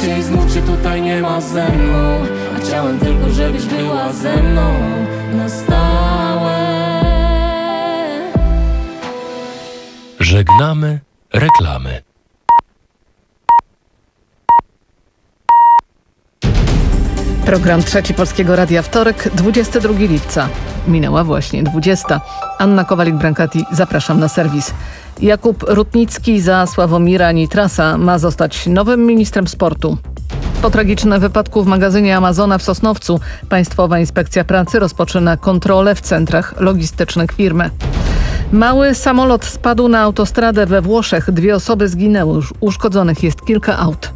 się i znów cię tutaj nie ma ze mną. A chciałem tylko, żebyś była ze mną na stałe. Żegnamy reklamy. Program Trzeci Polskiego Radia, wtorek, 22 lipca. Minęła właśnie 20. Anna Kowalik-Brankati, zapraszam na serwis. Jakub Rutnicki za Sławomira Nitrasa ma zostać nowym ministrem sportu. Po tragicznym wypadku w magazynie Amazona w Sosnowcu Państwowa Inspekcja Pracy rozpoczyna kontrolę w centrach logistycznych firmy. Mały samolot spadł na autostradę we Włoszech. 2 osoby zginęły. Uszkodzonych jest kilka aut.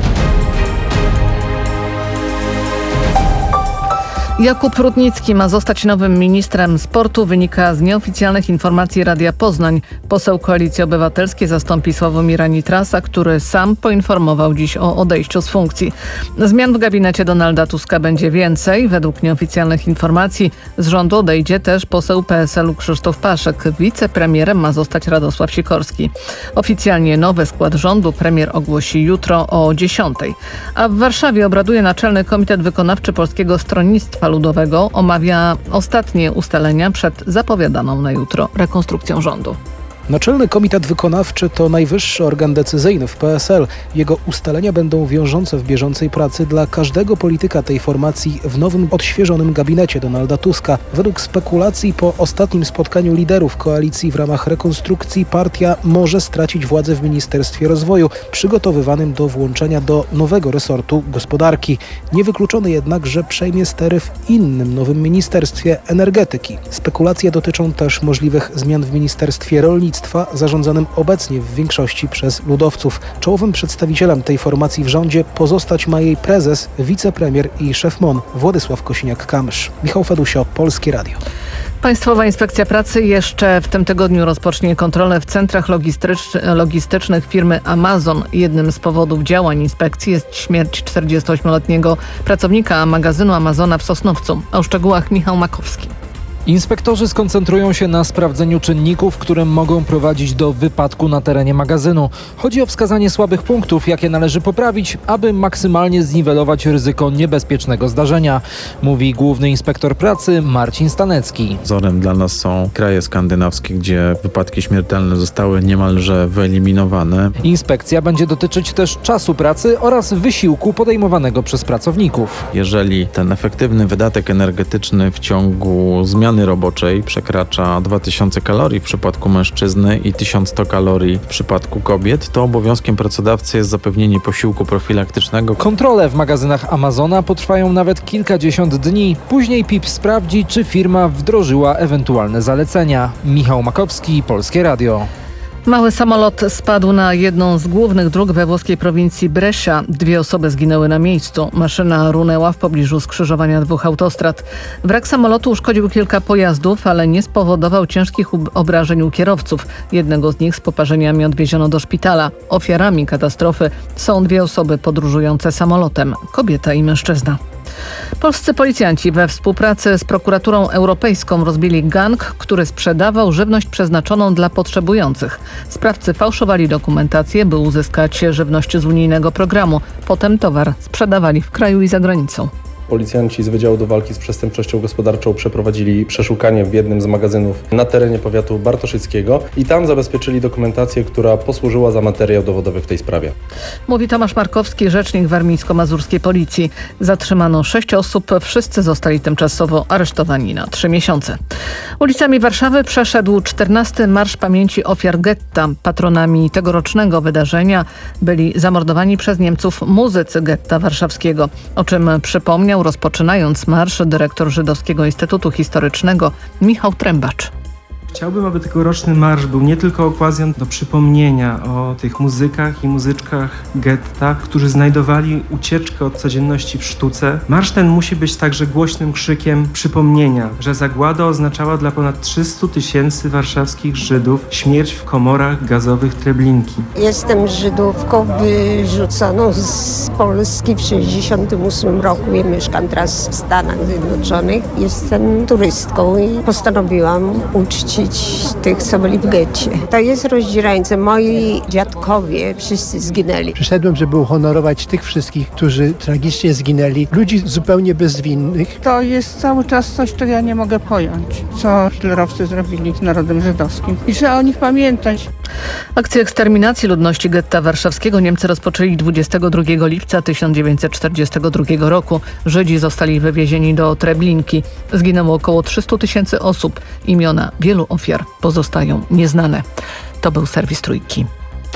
Jakub Rutnicki ma zostać nowym ministrem sportu, wynika z nieoficjalnych informacji Radia Poznań. Poseł Koalicji Obywatelskiej zastąpi Sławomira Nitrasa, który sam poinformował dziś o odejściu z funkcji. Zmian w gabinecie Donalda Tuska będzie więcej. Według nieoficjalnych informacji z rządu odejdzie też poseł PSL-u Krzysztof Paszek. Wicepremierem ma zostać Radosław Sikorski. Oficjalnie nowy skład rządu premier ogłosi jutro o 10:00. A w Warszawie obraduje Naczelny Komitet Wykonawczy Polskiego Stronnictwa Ludowego, omawia ostatnie ustalenia przed zapowiadaną na jutro rekonstrukcją rządu. Naczelny Komitet Wykonawczy to najwyższy organ decyzyjny w PSL. Jego ustalenia będą wiążące w bieżącej pracy dla każdego polityka tej formacji w nowym, odświeżonym gabinecie Donalda Tuska. Według spekulacji po ostatnim spotkaniu liderów koalicji w ramach rekonstrukcji partia może stracić władzę w Ministerstwie Rozwoju, przygotowywanym do włączenia do nowego resortu gospodarki. Niewykluczone jednak, że przejmie stery w innym nowym Ministerstwie Energetyki. Spekulacje dotyczą też możliwych zmian w Ministerstwie Rolnictwa, zarządzanym obecnie w większości przez ludowców. Czołowym przedstawicielem tej formacji w rządzie pozostać ma jej prezes, wicepremier i szef MON Władysław Kosiniak-Kamysz. Michał Fedusio, Polskie Radio. Państwowa Inspekcja Pracy jeszcze w tym tygodniu rozpocznie kontrolę w centrach logistycznych firmy Amazon. Jednym z powodów działań inspekcji jest śmierć 48-letniego pracownika magazynu Amazona w Sosnowcu. O szczegółach Michał Makowski. Inspektorzy skoncentrują się na sprawdzeniu czynników, które mogą prowadzić do wypadku na terenie magazynu. Chodzi o wskazanie słabych punktów, jakie należy poprawić, aby maksymalnie zniwelować ryzyko niebezpiecznego zdarzenia, mówi główny inspektor pracy Marcin Stanecki. Wzorem dla nas są kraje skandynawskie, gdzie wypadki śmiertelne zostały niemalże wyeliminowane. Inspekcja będzie dotyczyć też czasu pracy oraz wysiłku podejmowanego przez pracowników. Jeżeli ten efektywny wydatek energetyczny w ciągu zmiany roboczej przekracza 2000 kalorii w przypadku mężczyzny i 1100 kalorii w przypadku kobiet, to obowiązkiem pracodawcy jest zapewnienie posiłku profilaktycznego. Kontrole w magazynach Amazona potrwają nawet kilkadziesiąt dni. Później PIP sprawdzi, czy firma wdrożyła ewentualne zalecenia. Michał Makowski, Polskie Radio. Mały samolot spadł na jedną z głównych dróg we włoskiej prowincji Brescia. 2 osoby zginęły na miejscu. Maszyna runęła w pobliżu skrzyżowania 2 autostrad. Wrak samolotu uszkodził kilka pojazdów, ale nie spowodował ciężkich obrażeń u kierowców. Jednego z nich z poparzeniami odwieziono do szpitala. Ofiarami katastrofy są 2 osoby podróżujące samolotem, kobieta i mężczyzna. Polscy policjanci we współpracy z prokuraturą europejską rozbili gang, który sprzedawał żywność przeznaczoną dla potrzebujących. Sprawcy fałszowali dokumentację, by uzyskać żywność z unijnego programu. Potem towar sprzedawali w kraju i za granicą. Policjanci z Wydziału do Walki z Przestępczością Gospodarczą przeprowadzili przeszukanie w jednym z magazynów na terenie powiatu bartoszyckiego i tam zabezpieczyli dokumentację, która posłużyła za materiał dowodowy w tej sprawie. Mówi Tomasz Markowski, rzecznik warmińsko-mazurskiej policji. Zatrzymano 6 osób, wszyscy zostali tymczasowo aresztowani na 3 miesiące. Ulicami Warszawy przeszedł 14. Marsz Pamięci Ofiar Getta. Patronami tegorocznego wydarzenia byli zamordowani przez Niemców muzycy getta warszawskiego, o czym przypomniał rozpoczynając marsz dyrektor Żydowskiego Instytutu Historycznego Michał Trębacz. Chciałbym, aby tegoroczny marsz był nie tylko okazją do przypomnienia o tych muzykach i muzyczkach getta, którzy znajdowali ucieczkę od codzienności w sztuce. Marsz ten musi być także głośnym krzykiem przypomnienia, że zagłada oznaczała dla ponad 300 000 warszawskich Żydów śmierć w komorach gazowych Treblinki. Jestem Żydówką wyrzuconą z Polski w 1968 roku. Ja mieszkam teraz w Stanach Zjednoczonych. Jestem turystką i postanowiłam uczcić uczcić tych, co byli w getcie. To jest rozdzierańce. Moi dziadkowie wszyscy zginęli. Przyszedłem, żeby uhonorować tych wszystkich, którzy tragicznie zginęli, ludzi zupełnie bezwinnych. To jest cały czas coś, czego ja nie mogę pojąć, co hitlerowcy zrobili z narodem żydowskim. I trzeba o nich pamiętać. Akcję eksterminacji ludności getta warszawskiego Niemcy rozpoczęli 22 lipca 1942 roku. Żydzi zostali wywiezieni do Treblinki. Zginęło około 300 000 osób. Imiona wielu ofiar pozostają nieznane. To był serwis Trójki.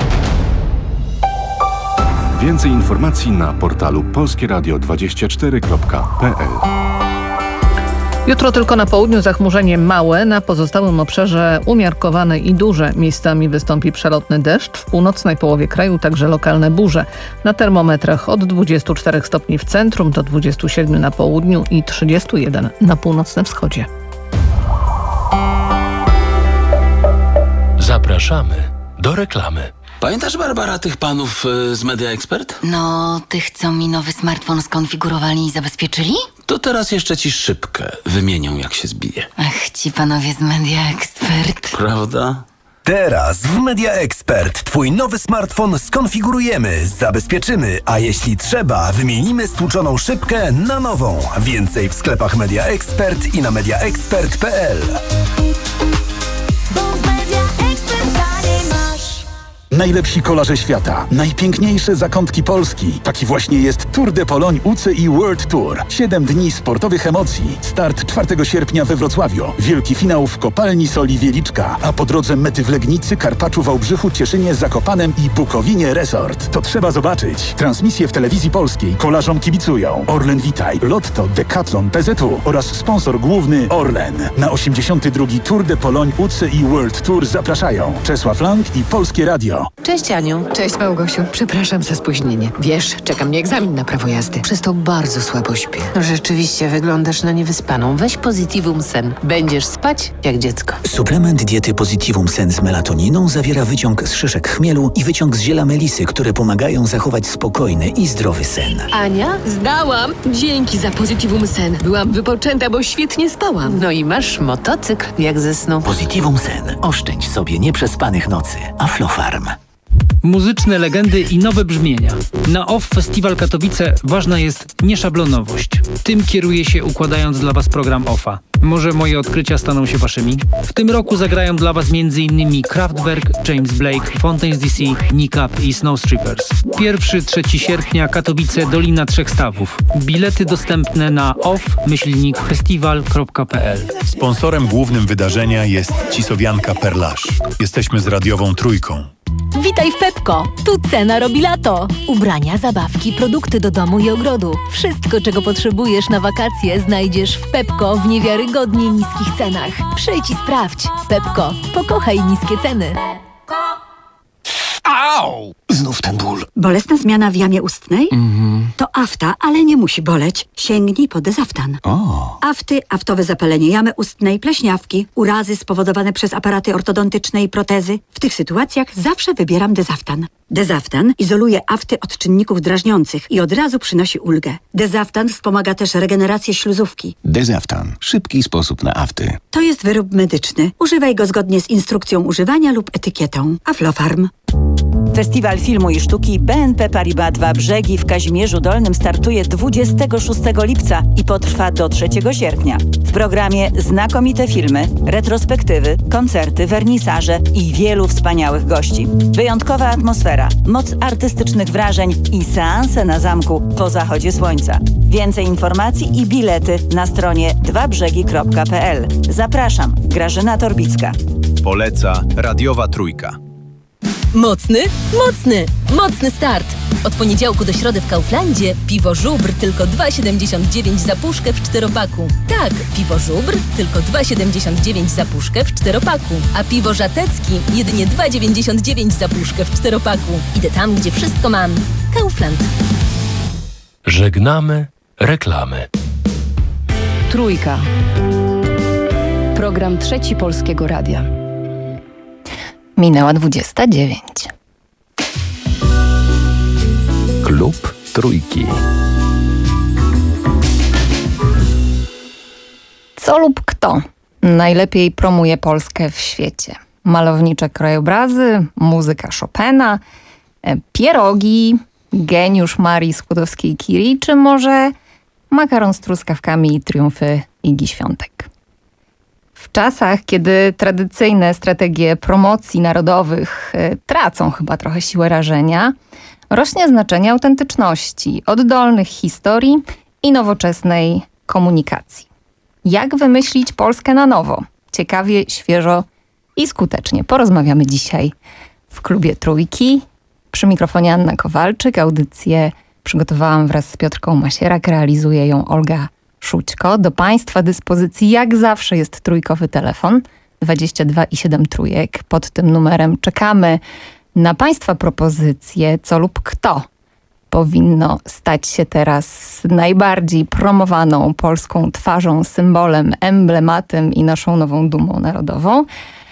Więcej informacji na portalu polskieradio24.pl. Jutro tylko na południu zachmurzenie małe, na pozostałym obszarze umiarkowane i duże. Miejscami wystąpi przelotny deszcz, w północnej połowie kraju także lokalne burze. Na termometrach od 24 stopni w centrum do 27 na południu i 31 na północnym wschodzie. Zapraszamy do reklamy. Pamiętasz, Barbara, tych panów z Media Expert? No, tych, co mi nowy smartfon skonfigurowali i zabezpieczyli? To teraz jeszcze ci szybkę wymienią, jak się zbije. Ach, ci panowie z Media Expert. Prawda? Teraz w Media Expert twój nowy smartfon skonfigurujemy, zabezpieczymy, a jeśli trzeba, wymienimy stłuczoną szybkę na nową. Więcej w sklepach Media Expert i na mediaexpert.pl. Najlepsi kolarze świata, najpiękniejsze zakątki Polski. Taki właśnie jest Tour de Pologne UCI World Tour. 7 dni sportowych emocji. Start 4 sierpnia we Wrocławiu. Wielki finał w Kopalni Soli Wieliczka. A po drodze mety w Legnicy, Karpaczu, Wałbrzychu, Cieszynie, Zakopanem i Bukowinie Resort. To trzeba zobaczyć. Transmisje w telewizji polskiej. Kolarzom kibicują Orlen Witaj, Lotto, Decathlon, PZU oraz sponsor główny Orlen. Na 82. Tour de Pologne UCI World Tour zapraszają Czesław Lang i Polskie Radio. Cześć Aniu. Cześć Małgosiu. Przepraszam za spóźnienie. Wiesz, czeka mnie egzamin na prawo jazdy. Przez to bardzo słabo śpię. Rzeczywiście wyglądasz na niewyspaną. Weź Positivum Sen. Będziesz spać jak dziecko. Suplement diety Positivum Sen z melatoniną zawiera wyciąg z szyszek chmielu i wyciąg z ziela melisy, które pomagają zachować spokojny i zdrowy sen. Ania, zdałam. Dzięki za Positivum Sen. Byłam wypoczęta, bo świetnie spałam. No i masz motocykl jak ze snu. Positivum Sen. Oszczędź sobie nieprzespanych nocy. Aflofarm. Muzyczne legendy i nowe brzmienia. Na OFF Festiwal Katowice ważna jest nieszablonowość. Tym kieruję się, układając dla Was program OFFA. Może moje odkrycia staną się Waszymi? W tym roku zagrają dla Was m.in. Kraftwerk, James Blake, Fontaines DC, Nick Up i Snow Strippers. 1-3 sierpnia Katowice, Dolina Trzech Stawów. Bilety dostępne na off-festiwal.pl. Sponsorem głównym wydarzenia jest Cisowianka Perlaż. Jesteśmy z radiową Trójką. Witaj w Pepko! Tu cena robi lato. Ubrania, zabawki, produkty do domu i ogrodu. Wszystko, czego potrzebujesz na wakacje, znajdziesz w Pepko w niewiarygodnie niskich cenach. Przyjdź i sprawdź. Pepko. Pokochaj niskie ceny. Au! Znów ten ból. Bolesna zmiana w jamie ustnej? To afta, ale nie musi boleć. Sięgnij po Dezaftan. Afty, aftowe zapalenie jamy ustnej, pleśniawki, urazy spowodowane przez aparaty ortodontyczne i protezy. W tych sytuacjach zawsze wybieram Dezaftan. Dezaftan izoluje afty od czynników drażniących i od razu przynosi ulgę. Dezaftan wspomaga też regenerację śluzówki. Dezaftan. Szybki sposób na afty. To jest wyrób medyczny. Używaj go zgodnie z instrukcją używania lub etykietą. Aflofarm. Festiwal Filmu i Sztuki BNP Paribas Dwa Brzegi w Kazimierzu Dolnym startuje 26 lipca i potrwa do 3 sierpnia. W programie znakomite filmy, retrospektywy, koncerty, wernisaże i wielu wspaniałych gości. Wyjątkowa atmosfera, moc artystycznych wrażeń i seanse na zamku po zachodzie słońca. Więcej informacji i bilety na stronie dwabrzegi.pl. Zapraszam, Grażyna Torbicka. Poleca radiowa Trójka. Mocny? Mocny! Mocny start! Od poniedziałku do środy w Kauflandzie piwo Żubr tylko 2,79 za puszkę w 4-paku. Tak, piwo Żubr tylko 2,79 za puszkę w 4-paku. A piwo Żatecki jedynie 2,99 za puszkę w 4-paku. Idę tam, gdzie wszystko mam. Kaufland. Żegnamy reklamy. Trójka. Program Trzeci Polskiego Radia. Minęła 29. Klub Trójki. Co lub kto najlepiej promuje Polskę w świecie? Malownicze krajobrazy, muzyka Chopina, pierogi, geniusz Marii Skłodowskiej-Curie, czy może makaron z truskawkami i triumfy Igi Świątek? W czasach, kiedy tradycyjne strategie promocji narodowych tracą chyba trochę siłę rażenia, rośnie znaczenie autentyczności, oddolnych historii i nowoczesnej komunikacji. Jak wymyślić Polskę na nowo? Ciekawie, świeżo i skutecznie. Porozmawiamy dzisiaj w Klubie Trójki. Przy mikrofonie Anna Kowalczyk. Audycję przygotowałam wraz z Piotrką Masierak. Realizuje ją Olga Szućko. Do Państwa dyspozycji jak zawsze jest trójkowy telefon 22 i 7 trójek. Pod tym numerem czekamy na Państwa propozycje, co lub kto powinno stać się teraz najbardziej promowaną polską twarzą, symbolem, emblematem i naszą nową dumą narodową.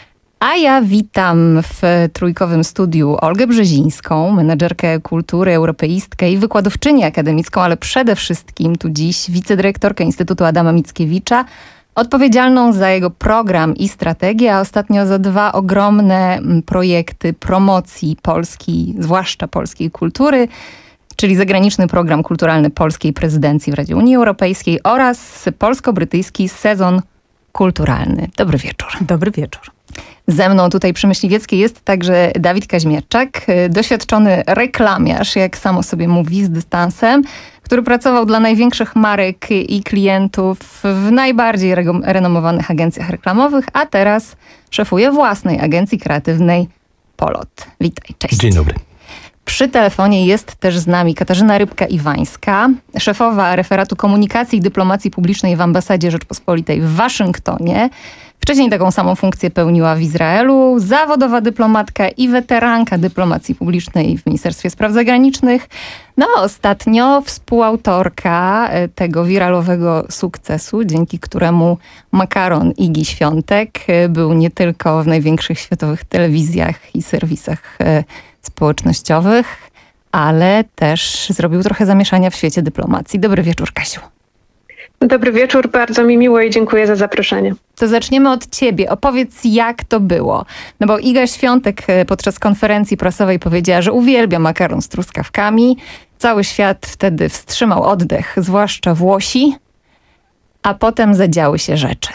A ja witam w trójkowym studiu Olgę Brzezińską, menedżerkę kultury, europeistkę i wykładowczynię akademicką, ale przede wszystkim tu dziś wicedyrektorkę Instytutu Adama Mickiewicza, odpowiedzialną za jego program i strategię, a ostatnio za 2 ogromne projekty promocji Polski, zwłaszcza polskiej kultury, czyli zagraniczny program kulturalny polskiej prezydencji w Radzie Unii Europejskiej oraz polsko-brytyjski sezon kulturalny. Dobry wieczór. Dobry wieczór. Ze mną tutaj przy Myśliwieckiej jest także Dawid Kaźmierczak, doświadczony reklamiarz, jak sam o sobie mówi, z dystansem, który pracował dla największych marek i klientów w najbardziej renomowanych agencjach reklamowych, a teraz szefuje własnej agencji kreatywnej Polot. Witaj, cześć. Dzień dobry. Przy telefonie jest też z nami Katarzyna Rybka-Iwańska, szefowa referatu komunikacji i dyplomacji publicznej w Ambasadzie Rzeczpospolitej w Waszyngtonie. Wcześniej taką samą funkcję pełniła w Izraelu, zawodowa dyplomatka i weteranka dyplomacji publicznej w Ministerstwie Spraw Zagranicznych. No a ostatnio współautorka tego wiralowego sukcesu, dzięki któremu makaron Igi Świątek był nie tylko w największych światowych telewizjach i serwisach społecznościowych, ale też zrobił trochę zamieszania w świecie dyplomacji. Dobry wieczór, Kasiu. Dobry wieczór, bardzo mi miło i dziękuję za zaproszenie. To zaczniemy od ciebie. Opowiedz, jak to było. No bo Iga Świątek podczas konferencji prasowej powiedziała, że uwielbia makaron z truskawkami. Cały świat wtedy wstrzymał oddech, zwłaszcza Włosi, a potem zadziały się rzeczy.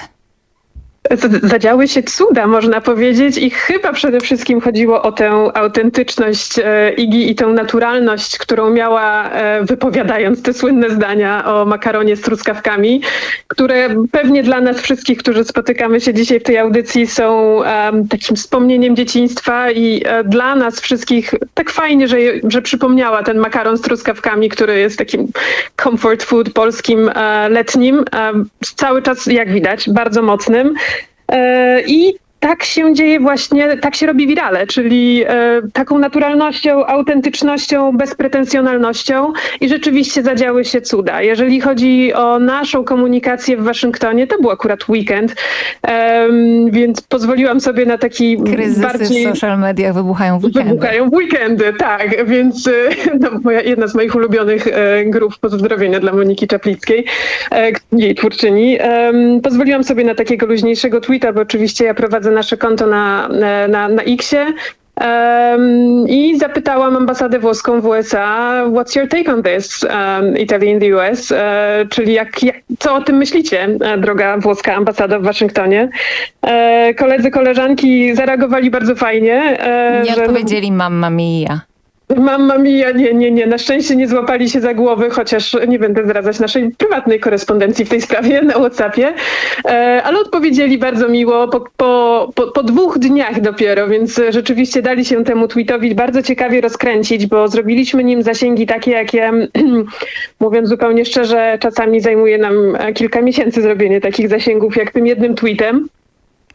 Zadziały się cuda, można powiedzieć, i chyba przede wszystkim chodziło o tę autentyczność Igi i tę naturalność, którą miała, wypowiadając te słynne zdania o makaronie z truskawkami, które pewnie dla nas wszystkich, którzy spotykamy się dzisiaj w tej audycji, są takim wspomnieniem dzieciństwa i dla nas wszystkich tak fajnie, że przypomniała ten makaron z truskawkami, który jest takim comfort food polskim letnim, cały czas, jak widać, bardzo mocnym. I tak się dzieje właśnie, tak się robi wirale, czyli taką naturalnością, autentycznością, bezpretensjonalnością i rzeczywiście zadziały się cuda. Jeżeli chodzi o naszą komunikację w Waszyngtonie, to był akurat weekend, więc pozwoliłam sobie na taki kryzysy bardziej... w social mediach wybuchają w weekendy. Wybuchają w weekendy, tak, więc jedna z moich ulubionych grup pozdrowienia dla Moniki Czaplickiej, jej twórczyni. Pozwoliłam sobie na takiego luźniejszego tweeta, bo oczywiście ja prowadzę nasze konto na X-ie i zapytałam ambasadę włoską w USA, what's your take on this, Italy in the US, czyli co o tym myślicie, droga włoska ambasada w Waszyngtonie. Koledzy, koleżanki zareagowali bardzo fajnie. Nie odpowiedzieli mamma mia. Mamma mia, nie. Na szczęście nie złapali się za głowy, chociaż nie będę zdradzać naszej prywatnej korespondencji w tej sprawie na WhatsAppie, ale odpowiedzieli bardzo miło po 2 dniach dopiero, więc rzeczywiście dali się temu tweetowi bardzo ciekawie rozkręcić, bo zrobiliśmy nim zasięgi takie, jakie, mówiąc zupełnie szczerze, czasami zajmuje nam kilka miesięcy zrobienie takich zasięgów jak tym jednym tweetem.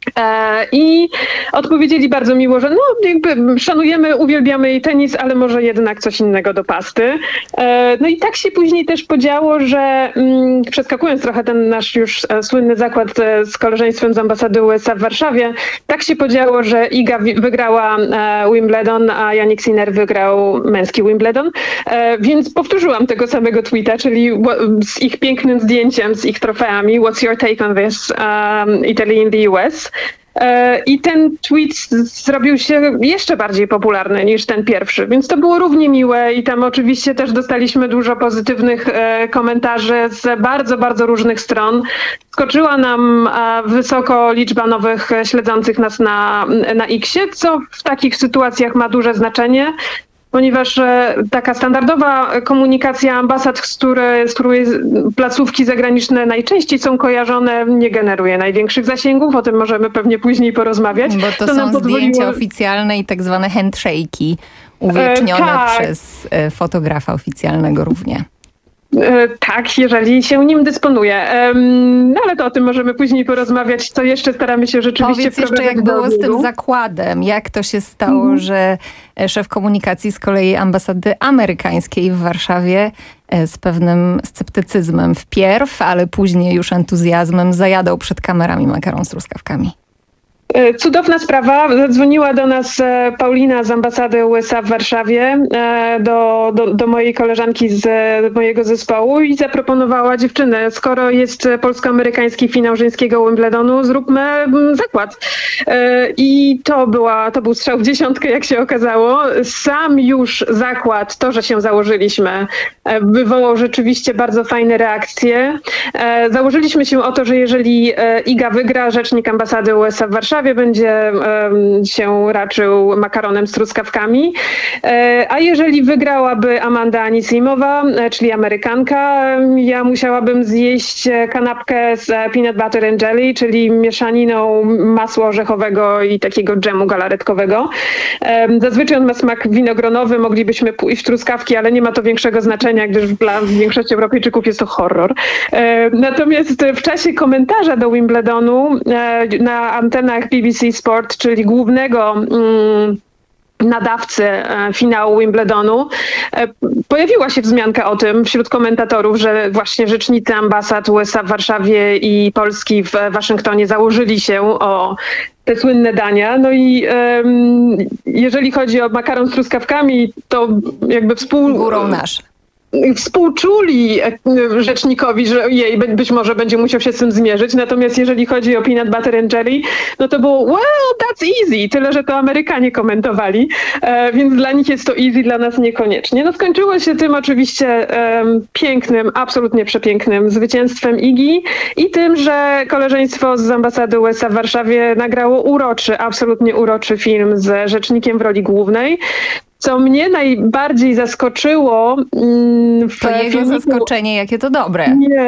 I odpowiedzieli bardzo miło, że jakby szanujemy, uwielbiamy jej tenis, ale może jednak coś innego do pasty. No i tak się później też podziało, że przeskakując trochę ten nasz już słynny zakład z koleżeństwem z ambasady USA w Warszawie, tak się podziało, że Iga wygrała Wimbledon, a Jannik Sinner wygrał męski Wimbledon. Więc powtórzyłam tego samego tweeta, czyli z ich pięknym zdjęciem, z ich trofeami, What's your take on this? Italy in the US. I ten tweet zrobił się jeszcze bardziej popularny niż ten pierwszy, więc to było równie miłe i tam oczywiście też dostaliśmy dużo pozytywnych komentarzy z bardzo, bardzo różnych stron. Skoczyła nam wysoko liczba nowych śledzących nas na X-ie, co w takich sytuacjach ma duże znaczenie, ponieważ taka standardowa komunikacja ambasad, z której placówki zagraniczne najczęściej są kojarzone, nie generuje największych zasięgów. O tym możemy pewnie później porozmawiać. Bo to są zdjęcia oficjalne i tak zwane handshake'i uwiecznione przez fotografa oficjalnego równie. Tak, jeżeli się nim dysponuje. No ale to o tym możemy później porozmawiać, co jeszcze staramy się rzeczywiście wprowadzić. Powiedz jeszcze, jak było z tym zakładem. Jak to się stało, że szef komunikacji z kolei ambasady amerykańskiej w Warszawie z pewnym sceptycyzmem wpierw, ale później już entuzjazmem zajadał przed kamerami makaron z truskawkami? Cudowna sprawa. Zadzwoniła do nas Paulina z ambasady USA w Warszawie, do mojej koleżanki z mojego zespołu i zaproponowała: dziewczyny, skoro jest polsko-amerykański finał żeńskiego Wimbledonu, zróbmy zakład. I to był strzał w dziesiątkę, jak się okazało. Sam już zakład, to, że się założyliśmy, wywołał rzeczywiście bardzo fajne reakcje. Założyliśmy się o to, że jeżeli Iga wygra, rzecznik ambasady USA w Warszawie będzie się raczył makaronem z truskawkami, a jeżeli wygrałaby Amanda Anisimowa, czyli Amerykanka, ja musiałabym zjeść kanapkę z peanut butter and jelly, czyli mieszaniną masła orzechowego i takiego dżemu galaretkowego. Zazwyczaj on ma smak winogronowy, moglibyśmy pójść w truskawki, ale nie ma to większego znaczenia, gdyż dla większości Europejczyków jest to horror. Natomiast w czasie komentarza do Wimbledonu na antenach BBC Sport, czyli głównego nadawcy finału Wimbledonu, pojawiła się wzmianka o tym wśród komentatorów, że właśnie rzecznicy ambasad USA w Warszawie i Polski w Waszyngtonie założyli się o te słynne dania. No i jeżeli chodzi o makaron z truskawkami, to jakby górą nasz. Współczuli rzecznikowi, że być może będzie musiał się z tym zmierzyć. Natomiast jeżeli chodzi o peanut butter and jelly, no to było that's easy. Tyle, że to Amerykanie komentowali, więc dla nich jest to easy, dla nas niekoniecznie. No skończyło się tym oczywiście pięknym, absolutnie przepięknym zwycięstwem Igi i tym, że koleżeństwo z ambasady USA w Warszawie nagrało absolutnie uroczy film z rzecznikiem w roli głównej. Co mnie najbardziej zaskoczyło... To jego zaskoczenie, jakie to dobre.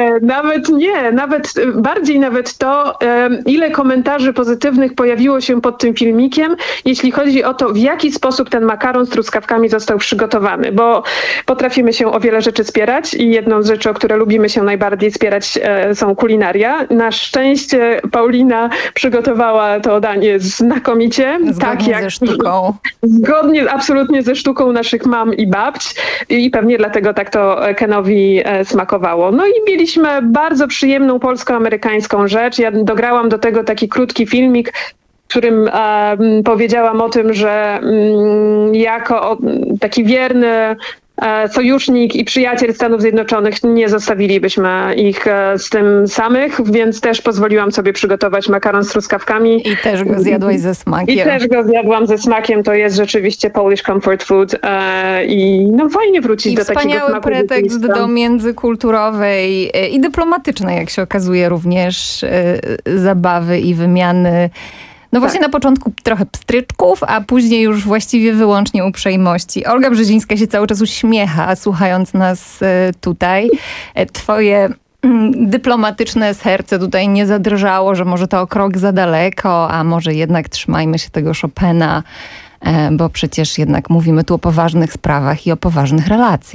Nawet bardziej to, ile komentarzy pozytywnych pojawiło się pod tym filmikiem, jeśli chodzi o to, w jaki sposób ten makaron z truskawkami został przygotowany, bo potrafimy się o wiele rzeczy spierać i jedną z rzeczy, o które lubimy się najbardziej spierać, są kulinaria. Na szczęście Paulina przygotowała to danie znakomicie. Zgodnie ze sztuką. Zgodnie absolutnie ze sztuką naszych mam i babć i pewnie dlatego tak to Kenowi smakowało. No i mieliśmy bardzo przyjemną polsko-amerykańską rzecz. Ja dograłam do tego taki krótki filmik, w którym powiedziałam o tym, że jako taki wierny sojusznik i przyjaciel Stanów Zjednoczonych nie zostawilibyśmy ich z tym samych, więc też pozwoliłam sobie przygotować makaron z truskawkami. I też go zjadłaś ze smakiem. I też go zjadłam ze smakiem. To jest rzeczywiście Polish comfort food i no fajnie wrócić do takiego smaku. Wspaniały pretekst do międzykulturowej i dyplomatycznej, jak się okazuje, również zabawy i wymiany. No właśnie na początku trochę pstryczków, a później już właściwie wyłącznie uprzejmości. Olga Brzezińska się cały czas uśmiecha, słuchając nas tutaj. Twoje dyplomatyczne serce tutaj nie zadrżało, że może to o krok za daleko, a może jednak trzymajmy się tego Chopina, bo przecież jednak mówimy tu o poważnych sprawach i o poważnych relacjach.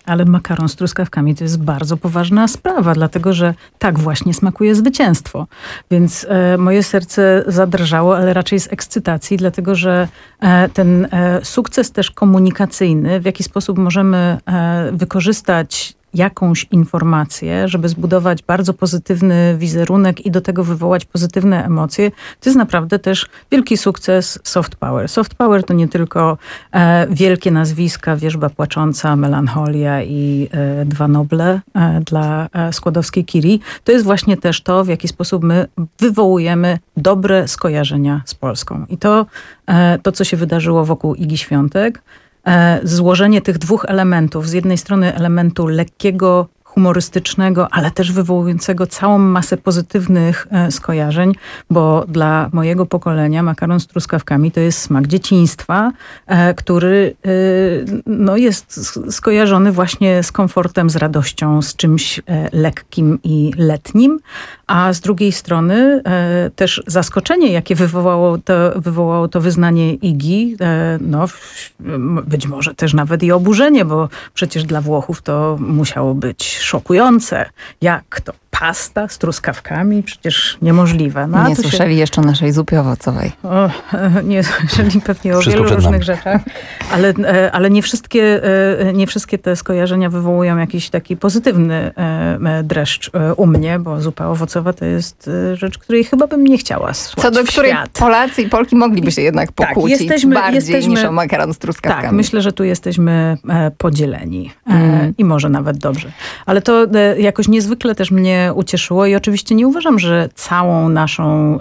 Ale makaron z truskawkami to jest bardzo poważna sprawa, dlatego że tak właśnie smakuje zwycięstwo. Więc moje serce zadrżało, ale raczej z ekscytacji, dlatego że ten sukces też komunikacyjny, w jaki sposób możemy wykorzystać jakąś informację, żeby zbudować bardzo pozytywny wizerunek i do tego wywołać pozytywne emocje, to jest naprawdę też wielki sukces soft power. Soft power to nie tylko wielkie nazwiska, Wierzba Płacząca, Melancholia i Dwa Noble dla Skłodowskiej-Curie. To jest właśnie też to, w jaki sposób my wywołujemy dobre skojarzenia z Polską. I to, co się wydarzyło wokół Igi Świątek, złożenie tych dwóch elementów, z jednej strony elementu lekkiego, humorystycznego, ale też wywołującego całą masę pozytywnych skojarzeń, bo dla mojego pokolenia makaron z truskawkami to jest smak dzieciństwa, który jest skojarzony właśnie z komfortem, z radością, z czymś lekkim i letnim, a z drugiej strony też zaskoczenie, jakie wywołało to wyznanie Igi, być może też nawet i oburzenie, bo przecież dla Włochów to musiało być szokujące. Jak to? Pasta z truskawkami? Przecież niemożliwe. No, nie słyszeli jeszcze o naszej zupie owocowej. Nie słyszeli pewnie o Wszystko wielu przed różnych nami. rzeczach, ale nie wszystkie te skojarzenia wywołują jakiś taki pozytywny dreszcz u mnie, bo zupa owocowa to jest rzecz, której chyba bym nie chciała słać Co do w której świat. Polacy i Polki mogliby się jednak pokłócić bardziej niż o makaron z truskawkami. Tak, myślę, że tu jesteśmy podzieleni i może nawet dobrze. Ale to jakoś niezwykle też mnie ucieszyło i oczywiście nie uważam, że całą naszą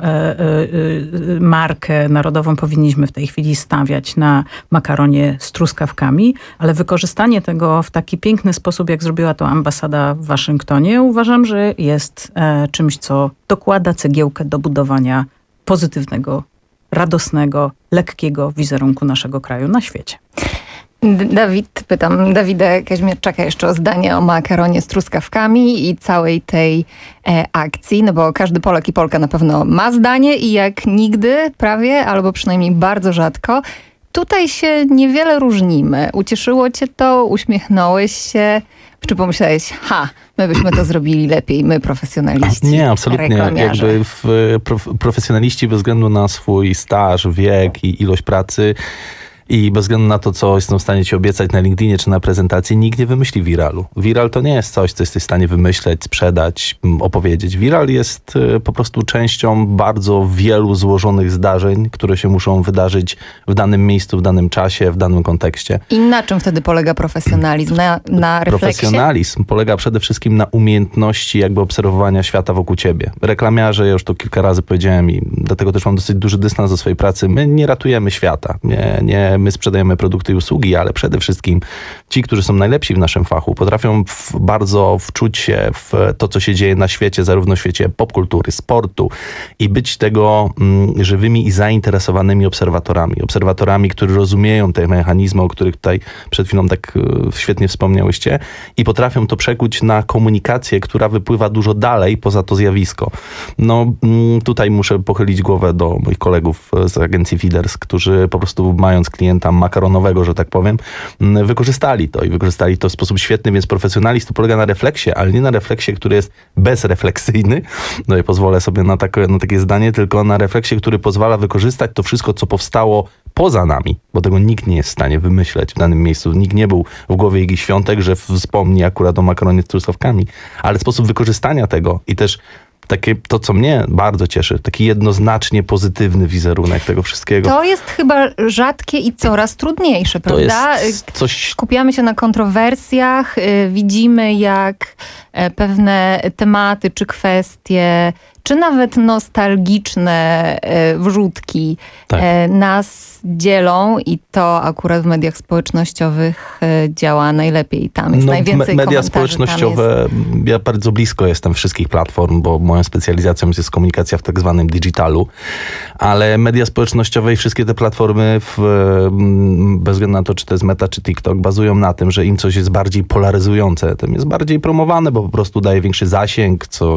markę narodową powinniśmy w tej chwili stawiać na makaronie z truskawkami, ale wykorzystanie tego w taki piękny sposób, jak zrobiła to ambasada w Waszyngtonie, uważam, że jest czymś, co dokłada cegiełkę do budowania pozytywnego, radosnego, lekkiego wizerunku naszego kraju na świecie. Pytam Dawida Kaźmierczaka jeszcze o zdanie o makaronie z truskawkami i całej tej akcji, no bo każdy Polak i Polka na pewno ma zdanie i jak nigdy prawie, albo przynajmniej bardzo rzadko, tutaj się niewiele różnimy. Ucieszyło cię to? Uśmiechnąłeś się? Czy pomyślałeś, my byśmy to zrobili lepiej, my profesjonaliści? Nie, absolutnie. Jakby profesjonaliści bez względu na swój staż, wiek i ilość pracy i bez względu na to, co jestem w stanie ci obiecać na LinkedInie czy na prezentacji, nikt nie wymyśli viralu. Viral to nie jest coś, co jesteś w stanie wymyśleć, sprzedać, opowiedzieć. Viral jest po prostu częścią bardzo wielu złożonych zdarzeń, które się muszą wydarzyć w danym miejscu, w danym czasie, w danym kontekście. I na czym wtedy polega profesjonalizm? Na refleksie? Profesjonalizm polega przede wszystkim na umiejętności jakby obserwowania świata wokół ciebie. Reklamiarze, ja już to kilka razy powiedziałem i dlatego też mam dosyć duży dystans do swojej pracy. My nie ratujemy świata. My sprzedajemy produkty i usługi, ale przede wszystkim ci, którzy są najlepsi w naszym fachu, potrafią bardzo wczuć się w to, co się dzieje na świecie, zarówno w świecie popkultury, sportu i być tego żywymi i zainteresowanymi obserwatorami, którzy rozumieją te mechanizmy, o których tutaj przed chwilą tak świetnie wspomniałyście i potrafią to przekuć na komunikację, która wypływa dużo dalej poza to zjawisko. Tutaj muszę pochylić głowę do moich kolegów z agencji Feeders, którzy po prostu mając klienta makaronowego, że tak powiem, wykorzystali to w sposób świetny, więc profesjonalizm to polega na refleksie, ale nie na refleksie, który jest bezrefleksyjny, no i pozwolę sobie na takie zdanie, tylko na refleksie, który pozwala wykorzystać to wszystko, co powstało poza nami, bo tego nikt nie jest w stanie wymyśleć w danym miejscu. Nikt nie był w głowie Igi Świątek, że wspomni akurat o makaronie z truskawkami, ale sposób wykorzystania tego i też to, co mnie bardzo cieszy, taki jednoznacznie pozytywny wizerunek tego wszystkiego. To jest chyba rzadkie i coraz trudniejsze, prawda? Skupiamy się na kontrowersjach, widzimy jak pewne tematy czy kwestie, czy nawet nostalgiczne wrzutki nas dzielą i to akurat w mediach społecznościowych działa najlepiej. Tam jest najwięcej media komentarzy. Społecznościowe, ja bardzo blisko jestem wszystkich platform, bo moją specjalizacją jest komunikacja w tak zwanym digitalu, ale media społecznościowe i wszystkie te platformy, bez względu na to, czy to jest Meta, czy TikTok, bazują na tym, że im coś jest bardziej polaryzujące, tym jest bardziej promowane, bo po prostu daje większy zasięg, co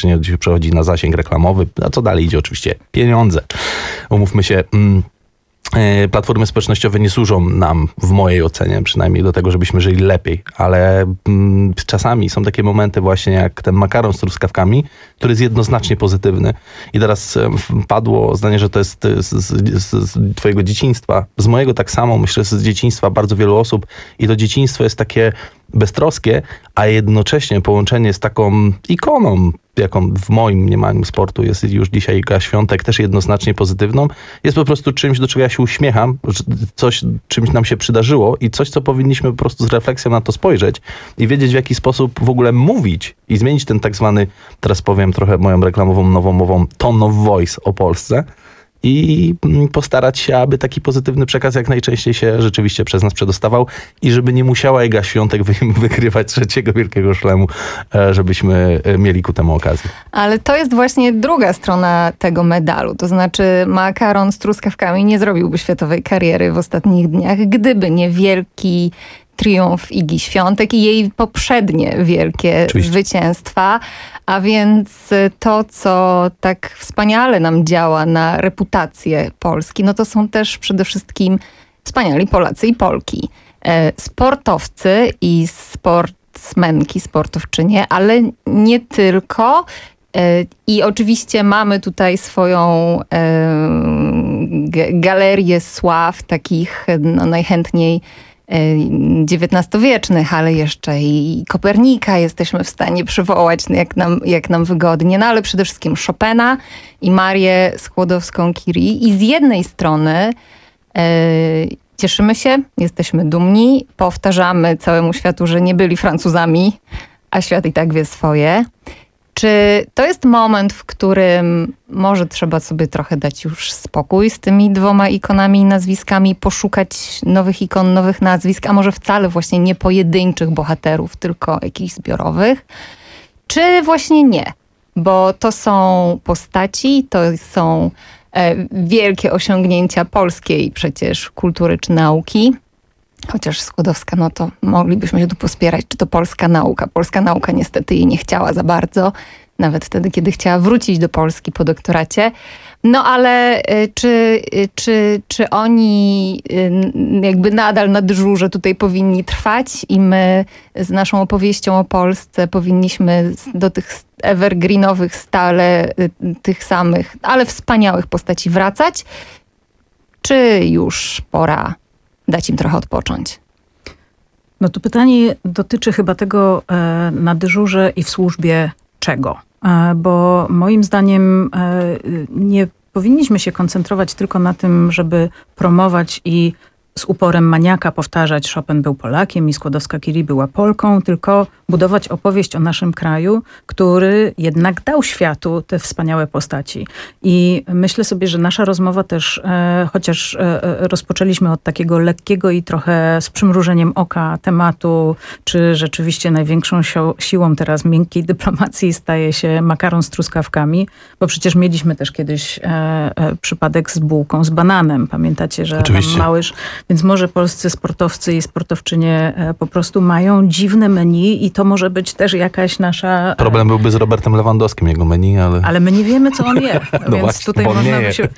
przechodzi na zasięg reklamowy, a co dalej idzie oczywiście? Pieniądze. Umówmy się, platformy społecznościowe nie służą nam, w mojej ocenie przynajmniej, do tego, żebyśmy żyli lepiej, ale czasami są takie momenty właśnie jak ten makaron z truskawkami, który jest jednoznacznie pozytywny. I teraz padło zdanie, że to jest z twojego dzieciństwa. Z mojego tak samo, myślę, że z dzieciństwa bardzo wielu osób i to dzieciństwo jest takie beztroskie, a jednocześnie połączenie z taką ikoną, jaką w moim mniemaniu sportu jest już dzisiaj Iga Świątek, też jednoznacznie pozytywną, jest po prostu czymś, do czego ja się uśmiecham, coś, czymś nam się przydarzyło i coś, co powinniśmy po prostu z refleksją na to spojrzeć i wiedzieć, w jaki sposób w ogóle mówić i zmienić ten tak zwany, teraz powiem trochę moją reklamową, nową mową, tone of voice o Polsce i postarać się, aby taki pozytywny przekaz jak najczęściej się rzeczywiście przez nas przedostawał i żeby nie musiała Iga Świątek wykrywać trzeciego wielkiego szlemu, żebyśmy mieli ku temu okazję. Ale to jest właśnie druga strona tego medalu. To znaczy makaron z truskawkami nie zrobiłby światowej kariery w ostatnich dniach, gdyby nie wielki triumf Igi Świątek i jej poprzednie wielkie zwycięstwa. A więc to, co tak wspaniale nam działa na reputację Polski, no to są też przede wszystkim wspaniali Polacy i Polki. Sportowcy i sportsmenki, sportowczynie, ale nie tylko. I oczywiście mamy tutaj swoją galerię sław, takich najchętniej XIX-wiecznych, ale jeszcze i Kopernika jesteśmy w stanie przywołać, jak nam wygodnie. No ale przede wszystkim Chopina i Marię Skłodowską-Curie. I z jednej strony cieszymy się, jesteśmy dumni, powtarzamy całemu światu, że nie byli Francuzami, a świat i tak wie swoje. Czy to jest moment, w którym może trzeba sobie trochę dać już spokój z tymi dwoma ikonami i nazwiskami, poszukać nowych ikon, nowych nazwisk, a może wcale właśnie nie pojedynczych bohaterów, tylko jakichś zbiorowych? Czy właśnie nie? Bo to są postaci, to są wielkie osiągnięcia polskiej przecież kultury czy nauki. Chociaż Skłodowska, no to moglibyśmy się tu pospierać, czy to polska nauka. Polska nauka niestety jej nie chciała za bardzo, nawet wtedy, kiedy chciała wrócić do Polski po doktoracie. No ale czy oni jakby nadal na dyżurze tutaj powinni trwać i my z naszą opowieścią o Polsce powinniśmy do tych evergreenowych stale tych samych, ale wspaniałych postaci wracać? Czy już pora dać im trochę odpocząć? No to pytanie dotyczy chyba tego na dyżurze i w służbie czego. Bo moim zdaniem nie powinniśmy się koncentrować tylko na tym, żeby promować i z uporem maniaka powtarzać, Chopin był Polakiem i Skłodowska-Curie była Polką, tylko budować opowieść o naszym kraju, który jednak dał światu te wspaniałe postaci. I myślę sobie, że nasza rozmowa też, chociaż rozpoczęliśmy od takiego lekkiego i trochę z przymrużeniem oka tematu, czy rzeczywiście największą siłą teraz miękkiej dyplomacji staje się makaron z truskawkami, bo przecież mieliśmy też kiedyś przypadek z bułką z bananem. Pamiętacie, że tam Małysz. Więc może polscy sportowcy i sportowczynie po prostu mają dziwne menu i to może być też jakaś nasza... Problem byłby z Robertem Lewandowskim, jego menu, ale... Ale my nie wiemy, co on je. No więc właśnie, tutaj można by się...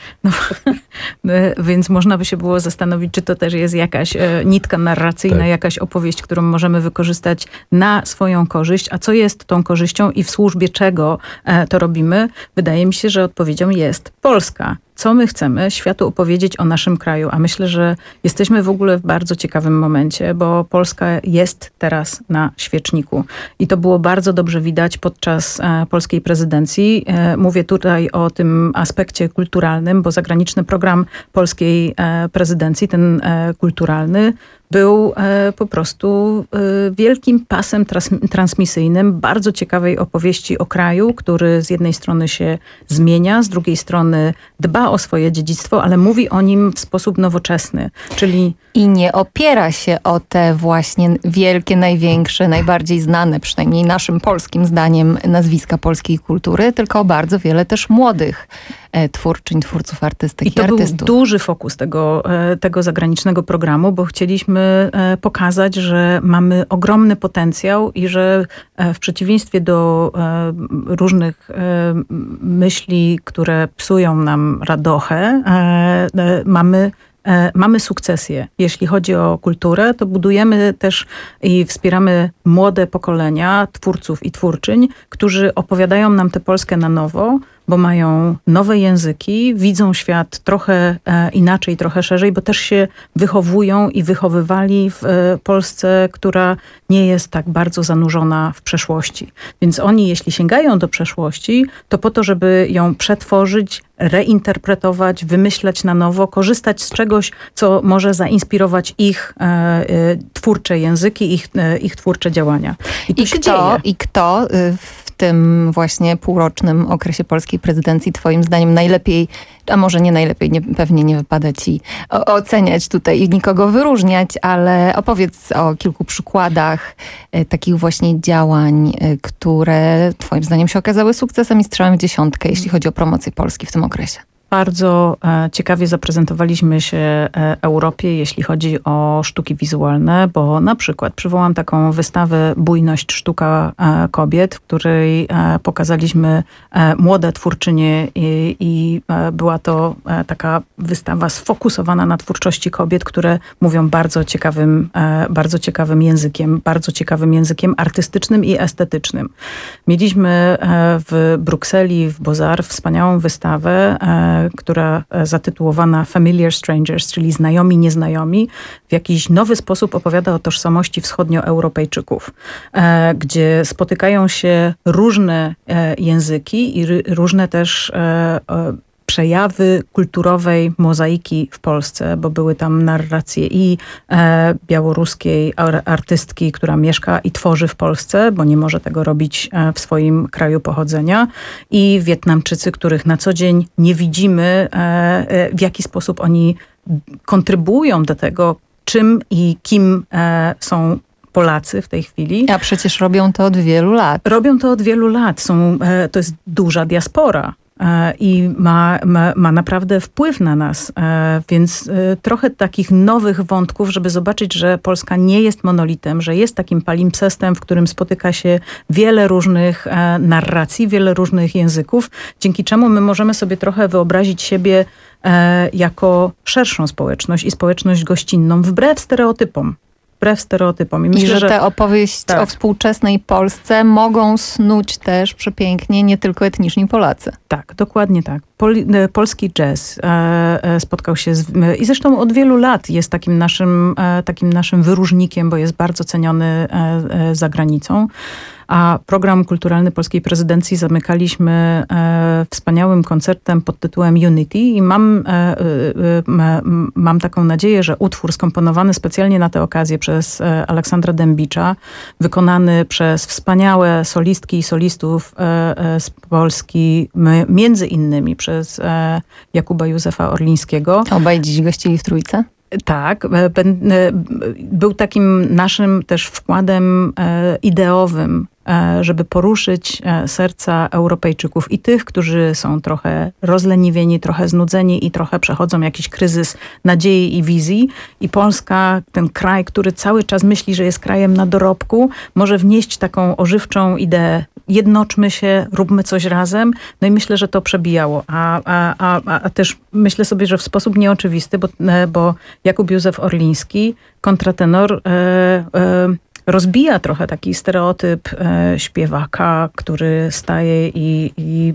więc można by się było zastanowić, czy to też jest jakaś nitka narracyjna, jakaś opowieść, którą możemy wykorzystać na swoją korzyść. A co jest tą korzyścią i w służbie czego to robimy? Wydaje mi się, że odpowiedzią jest Polska. Co my chcemy światu opowiedzieć o naszym kraju? A myślę, że jesteśmy w ogóle w bardzo ciekawym momencie, bo Polska jest teraz na świeczniku. I to było bardzo dobrze widać podczas polskiej prezydencji. Mówię tutaj o tym aspekcie kulturalnym, bo zagraniczny program polskiej prezydencji, ten kulturalny, był po prostu wielkim pasem transmisyjnym bardzo ciekawej opowieści o kraju, który z jednej strony się zmienia, z drugiej strony dba o swoje dziedzictwo, ale mówi o nim w sposób nowoczesny, czyli... I nie opiera się o te właśnie wielkie, największe, najbardziej znane, przynajmniej naszym polskim zdaniem, nazwiska polskiej kultury, tylko bardzo wiele też młodych twórczyń, twórców, artystek i artystów. Był duży fokus tego zagranicznego programu, bo chcieliśmy pokazać, że mamy ogromny potencjał i że w przeciwieństwie do różnych myśli, które psują nam radochę, mamy mamy sukcesję. Jeśli chodzi o kulturę, to budujemy też i wspieramy młode pokolenia twórców i twórczyń, którzy opowiadają nam tę Polskę na nowo, bo mają nowe języki, widzą świat trochę inaczej, trochę szerzej, bo też się wychowują i wychowywali w Polsce, która nie jest tak bardzo zanurzona w przeszłości. Więc oni, jeśli sięgają do przeszłości, to po to, żeby ją przetworzyć, reinterpretować, wymyślać na nowo, korzystać z czegoś, co może zainspirować ich twórcze języki, ich twórcze działania. I kto w tym właśnie półrocznym okresie polskiej prezydencji twoim zdaniem najlepiej, a może nie najlepiej, pewnie nie wypada ci oceniać tutaj i nikogo wyróżniać, ale opowiedz o kilku przykładach takich właśnie działań, które twoim zdaniem się okazały sukcesem i strzałem w dziesiątkę, jeśli chodzi o promocję Polski w tym okresie. Bardzo ciekawie zaprezentowaliśmy się Europie, jeśli chodzi o sztuki wizualne, bo na przykład przywołam taką wystawę Bujność sztuka kobiet, w której pokazaliśmy młode twórczynie i była to taka wystawa sfokusowana na twórczości kobiet, które mówią bardzo ciekawym językiem artystycznym i estetycznym. Mieliśmy w Brukseli, w Beaux-Arts wspaniałą wystawę, która zatytułowana Familiar Strangers, czyli znajomi, nieznajomi, w jakiś nowy sposób opowiada o tożsamości wschodnioeuropejczyków, gdzie spotykają się różne języki i różne też przejawy kulturowej mozaiki w Polsce, bo były tam narracje i białoruskiej artystki, która mieszka i tworzy w Polsce, bo nie może tego robić w swoim kraju pochodzenia, i Wietnamczycy, których na co dzień nie widzimy, w jaki sposób oni kontrybuują do tego, czym i kim są Polacy w tej chwili. A przecież robią to od wielu lat. To jest duża diaspora. I ma naprawdę wpływ na nas. Więc trochę takich nowych wątków, żeby zobaczyć, że Polska nie jest monolitem, że jest takim palimpsestem, w którym spotyka się wiele różnych narracji, wiele różnych języków, dzięki czemu my możemy sobie trochę wyobrazić siebie jako szerszą społeczność i społeczność gościnną, wbrew stereotypom. I myślę, że tę opowieść o współczesnej Polsce mogą snuć też przepięknie nie tylko etniczni Polacy. Tak, dokładnie tak. Polski jazz spotkał się i zresztą od wielu lat jest takim naszym wyróżnikiem, bo jest bardzo ceniony za granicą. A program kulturalny polskiej prezydencji zamykaliśmy wspaniałym koncertem pod tytułem Unity i mam taką nadzieję, że utwór skomponowany specjalnie na tę okazję przez Aleksandra Dębicza, wykonany przez wspaniałe solistki i solistów z Polski, między innymi przez Jakuba Józefa Orlińskiego. Obaj dziś gościli w Trójce? Tak, był takim naszym też wkładem ideowym, żeby poruszyć serca Europejczyków i tych, którzy są trochę rozleniwieni, trochę znudzeni i trochę przechodzą jakiś kryzys nadziei i wizji. I Polska, ten kraj, który cały czas myśli, że jest krajem na dorobku, może wnieść taką ożywczą ideę. Jednoczmy się, róbmy coś razem. No i myślę, że to przebijało. A też myślę sobie, że w sposób nieoczywisty, bo Jakub Józef Orliński, kontratenor, rozbija trochę taki stereotyp śpiewaka, który staje i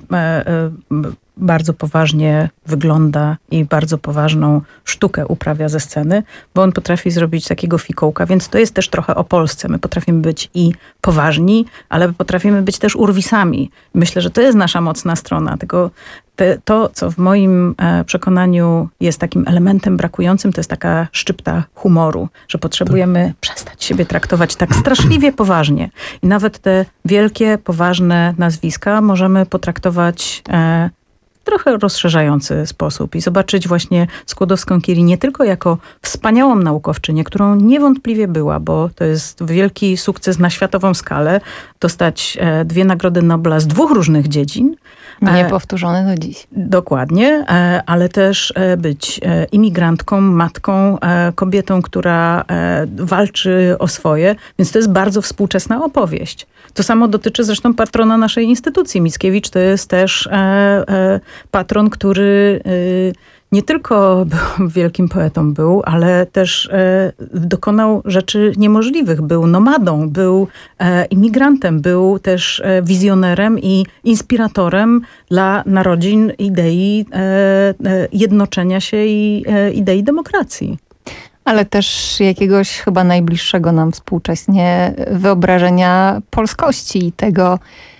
bardzo poważnie wygląda i bardzo poważną sztukę uprawia ze sceny, bo on potrafi zrobić takiego fikołka, więc to jest też trochę o Polsce. My potrafimy być i poważni, ale potrafimy być też urwisami. Myślę, że to jest nasza mocna strona. To, co w moim przekonaniu jest takim elementem brakującym, to jest taka szczypta humoru, że potrzebujemy przestać siebie traktować tak straszliwie poważnie. I nawet te wielkie, poważne nazwiska możemy potraktować trochę rozszerzający sposób i zobaczyć właśnie Skłodowską-Curie nie tylko jako wspaniałą naukowczynię, którą niewątpliwie była, bo to jest wielki sukces na światową skalę, dostać 2 Nagrody Nobla z 2 różnych dziedzin. Niepowtórzone do dziś. Dokładnie, ale też być imigrantką, matką, kobietą, która walczy o swoje, więc to jest bardzo współczesna opowieść. To samo dotyczy zresztą patrona naszej instytucji. Mickiewicz to jest też patron, który nie tylko wielkim poetą był, ale też dokonał rzeczy niemożliwych. Był nomadą, był imigrantem, był też wizjonerem i inspiratorem dla narodzin idei jednoczenia się i idei demokracji. Ale też jakiegoś chyba najbliższego nam współcześnie wyobrażenia polskości i tego,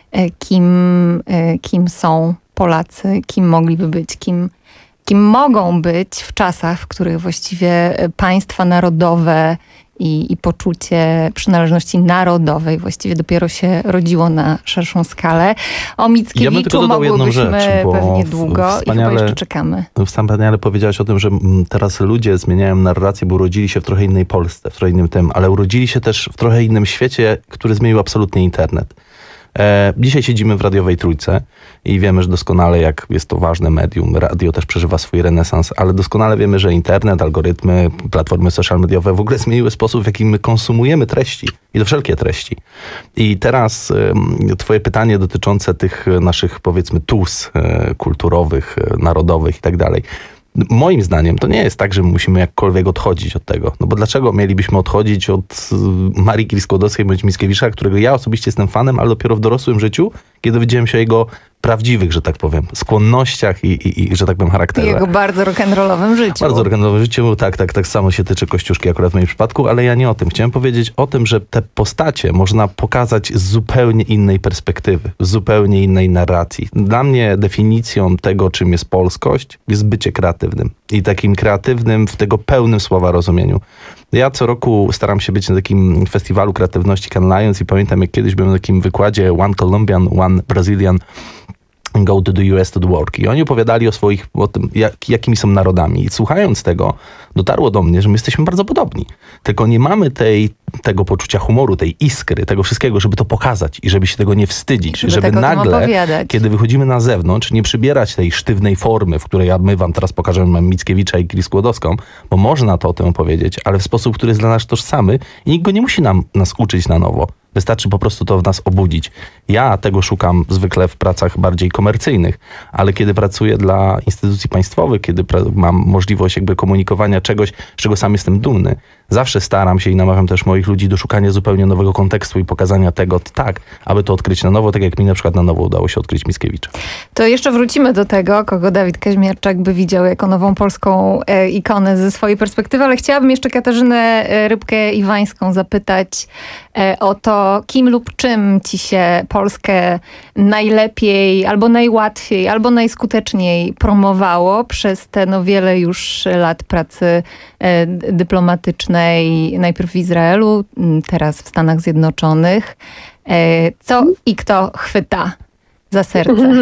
kim są Polacy, kim mogliby być, kim mogą być w czasach, w których właściwie państwa narodowe i poczucie przynależności narodowej właściwie dopiero się rodziło na szerszą skalę. O Mickiewiczu mogłybyśmy pewnie długo i chyba jeszcze czekamy. Wspaniale powiedziałaś o tym, że teraz ludzie zmieniają narrację, bo urodzili się w trochę innej Polsce, w trochę innym tym, ale urodzili się też w trochę innym świecie, który zmienił absolutnie internet. Dzisiaj siedzimy w radiowej Trójce i wiemy, że doskonale, jak jest to ważne medium, radio też przeżywa swój renesans, ale doskonale wiemy, że internet, algorytmy, platformy social mediowe w ogóle zmieniły sposób, w jaki my konsumujemy treści i to wszelkie treści. I teraz twoje pytanie dotyczące tych naszych, powiedzmy, tus kulturowych, narodowych i tak dalej. Moim zdaniem to nie jest tak, że musimy jakkolwiek odchodzić od tego. No bo dlaczego mielibyśmy odchodzić od Marii Curie-Skłodowskiej bądź Mickiewicza, którego ja osobiście jestem fanem, ale dopiero w dorosłym życiu, kiedy dowiedziałem się o jego prawdziwych, że tak powiem, skłonnościach i że tak powiem, charakterze. Jego bardzo rock'n'rollowym życiu. Bardzo rock'n'rollowym życiu, tak samo się tyczy Kościuszki akurat w moim przypadku, ale ja nie o tym. Chciałem powiedzieć o tym, że te postacie można pokazać z zupełnie innej perspektywy, z zupełnie innej narracji. Dla mnie definicją tego, czym jest polskość, jest bycie kreatywnym. I takim kreatywnym w tego pełnym słowa rozumieniu. Ja co roku staram się być na takim festiwalu kreatywności Cannes Lions i pamiętam, jak kiedyś byłem na takim wykładzie One Colombian, One Brazilian Go to the US to the work. I oni opowiadali o tym, jakimi są narodami. I słuchając tego, dotarło do mnie, że my jesteśmy bardzo podobni. Tylko nie mamy tego poczucia humoru, tej iskry, tego wszystkiego, żeby to pokazać i żeby się tego nie wstydzić. Żeby nagle, kiedy wychodzimy na zewnątrz, nie przybierać tej sztywnej formy, w której my wam teraz pokażemy Mickiewicza i Curie-Skłodowską, bo można to o tym opowiedzieć, ale w sposób, który jest dla nas tożsamy i nikt go nie musi nas uczyć na nowo. Wystarczy po prostu to w nas obudzić. Ja tego szukam zwykle w pracach bardziej komercyjnych, ale kiedy pracuję dla instytucji państwowych, kiedy mam możliwość jakby komunikowania czegoś, z czego sam jestem dumny, zawsze staram się i namawiam też moich ludzi do szukania zupełnie nowego kontekstu i pokazania tego tak, aby to odkryć na nowo, tak jak mi na przykład na nowo udało się odkryć Mickiewicza. To jeszcze wrócimy do tego, kogo Dawid Kaźmierczak by widział jako nową polską ikonę ze swojej perspektywy, ale chciałabym jeszcze Katarzynę Rybkę-Iwańską zapytać o to, kim lub czym ci się Polskę najlepiej, albo najłatwiej, albo najskuteczniej promowało przez te wiele już lat pracy dyplomatycznej, najpierw w Izraelu, teraz w Stanach Zjednoczonych. Co i kto chwyta za serce?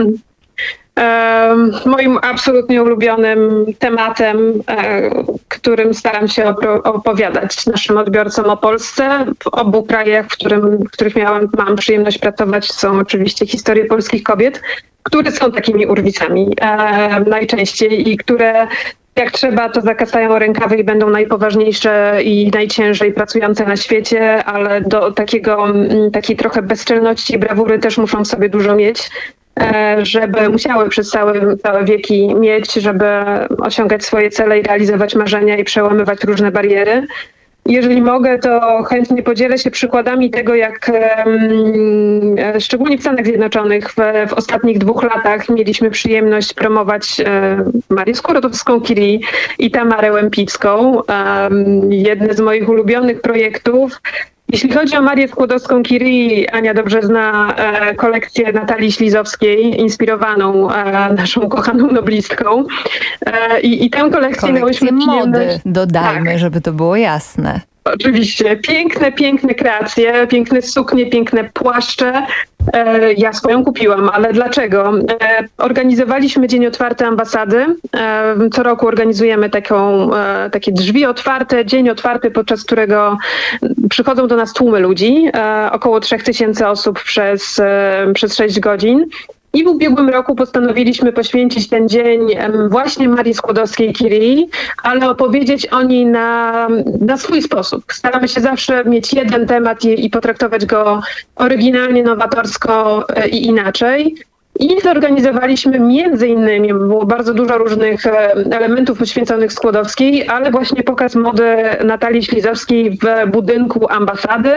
Moim absolutnie ulubionym tematem, którym staram się opowiadać naszym odbiorcom o Polsce, w obu krajach, w których mam przyjemność pracować, są oczywiście historie polskich kobiet, które są takimi urwisami najczęściej i które jak trzeba, to zakasają rękawy i będą najpoważniejsze i najciężej pracujące na świecie, ale do takiej trochę bezczelności i brawury też muszą w sobie dużo mieć, żeby musiały przez całe wieki mieć, żeby osiągać swoje cele i realizować marzenia i przełamywać różne bariery. Jeżeli mogę, to chętnie podzielę się przykładami tego, jak szczególnie w Stanach Zjednoczonych w ostatnich 2 latach mieliśmy przyjemność promować Marię Skłodowską-Curie i Tamarę Łempicką. Jedne z moich ulubionych projektów. Jeśli chodzi o Marię Skłodowską-Curie, Ania dobrze zna kolekcję Natalii Ślizowskiej, inspirowaną naszą kochaną noblistką. I tę kolekcję miałyśmy mody, dodajmy, żeby to było jasne. Oczywiście. Piękne kreacje, piękne suknie, piękne płaszcze. Ja swoją kupiłam, ale dlaczego? Organizowaliśmy Dzień Otwarty Ambasady. Co roku organizujemy takie drzwi otwarte, dzień otwarty, podczas którego przychodzą do nas tłumy ludzi, około 3000 osób przez 6 godzin. I w ubiegłym roku postanowiliśmy poświęcić ten dzień właśnie Marii Skłodowskiej-Curie, ale opowiedzieć o niej na swój sposób. Staramy się zawsze mieć jeden temat i potraktować go oryginalnie, nowatorsko i inaczej. I zorganizowaliśmy między innymi, było bardzo dużo różnych elementów poświęconych Skłodowskiej, ale właśnie pokaz mody Natalii Ślizowskiej w budynku ambasady.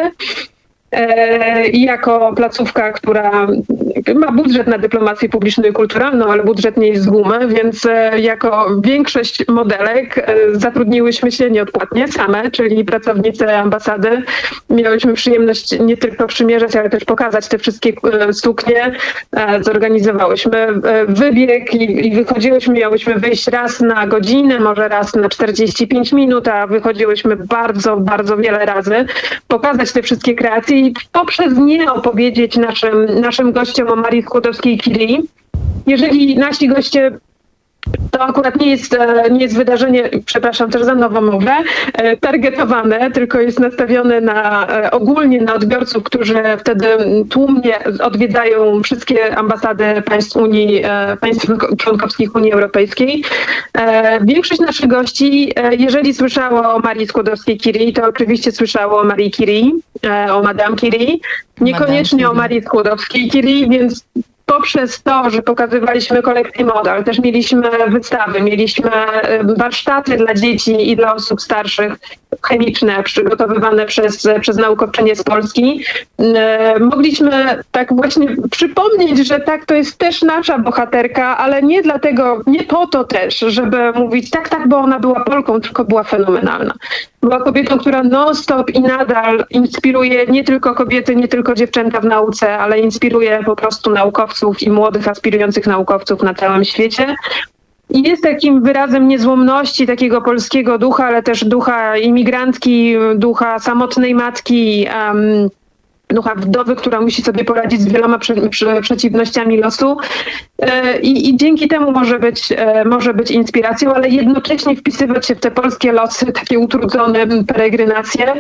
Jako placówka, która ma budżet na dyplomację publiczną i kulturalną, ale budżet nie jest z gumy, więc jako większość modelek zatrudniłyśmy się nieodpłatnie same, czyli pracownice ambasady. Miałyśmy przyjemność nie tylko przymierzać, ale też pokazać te wszystkie suknie. Zorganizowałyśmy wybieg i wychodziłyśmy, miałyśmy wyjść raz na godzinę, może raz na 45 minut, a wychodziłyśmy bardzo, bardzo wiele razy, pokazać te wszystkie kreacje i poprzez nie opowiedzieć naszym gościom o Marii Skłodowskiej-Curie. Jeżeli nasi goście, to akurat nie jest wydarzenie, przepraszam też za nową mowę, targetowane, tylko jest nastawione ogólnie na odbiorców, którzy wtedy tłumnie odwiedzają wszystkie ambasady państw członkowskich Unii Europejskiej. Większość naszych gości, jeżeli słyszało o Marii Skłodowskiej-Curie, to oczywiście słyszało o Marii Curie, o Madame Curie, niekoniecznie o Marii Skłodowskiej-Curie, więc poprzez to, że pokazywaliśmy kolekcję mod, ale też mieliśmy wystawy, mieliśmy warsztaty dla dzieci i dla osób starszych, chemiczne, przygotowywane przez naukowczynię z Polski. Mogliśmy tak właśnie przypomnieć, że tak, to jest też nasza bohaterka, ale nie dlatego, nie po to też, żeby mówić tak, bo ona była Polką, tylko była fenomenalna. Była kobietą, która non-stop i nadal inspiruje nie tylko kobiety, nie tylko dziewczęta w nauce, ale inspiruje po prostu naukowców i młodych, aspirujących naukowców na całym świecie. I jest takim wyrazem niezłomności takiego polskiego ducha, ale też ducha imigrantki, ducha samotnej matki, ducha wdowy, która musi sobie poradzić z wieloma przeciwnościami losu. I dzięki temu może być inspiracją, ale jednocześnie wpisywać się w te polskie losy, takie utrudzone peregrinacje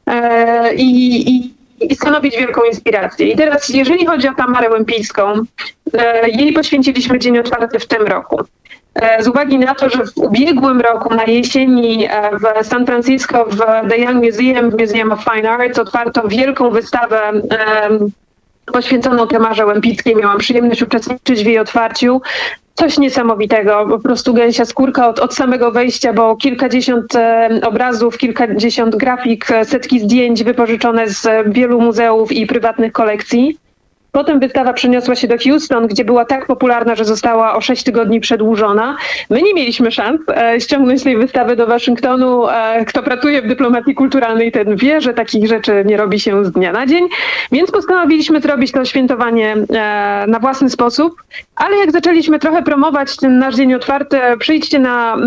i stanowić wielką inspirację. I teraz, jeżeli chodzi o Tamarę Łępińską, jej poświęciliśmy dzień otwarty w tym roku. Z uwagi na to, że w ubiegłym roku na jesieni w San Francisco w The Young Museum of Fine Arts otwarto wielką wystawę poświęconą Tamarze Łępickiej. Miałam przyjemność uczestniczyć w jej otwarciu. Coś niesamowitego, po prostu gęsia skórka od samego wejścia, bo kilkadziesiąt obrazów, kilkadziesiąt grafik, setki zdjęć wypożyczone z wielu muzeów i prywatnych kolekcji. Potem wystawa przeniosła się do Houston, gdzie była tak popularna, że została o 6 tygodni przedłużona. My nie mieliśmy szans ściągnąć tej wystawy do Waszyngtonu. Kto pracuje w dyplomacji kulturalnej, ten wie, że takich rzeczy nie robi się z dnia na dzień. Więc postanowiliśmy zrobić to świętowanie na własny sposób. Ale jak zaczęliśmy trochę promować ten nasz dzień otwarty, przyjdźcie na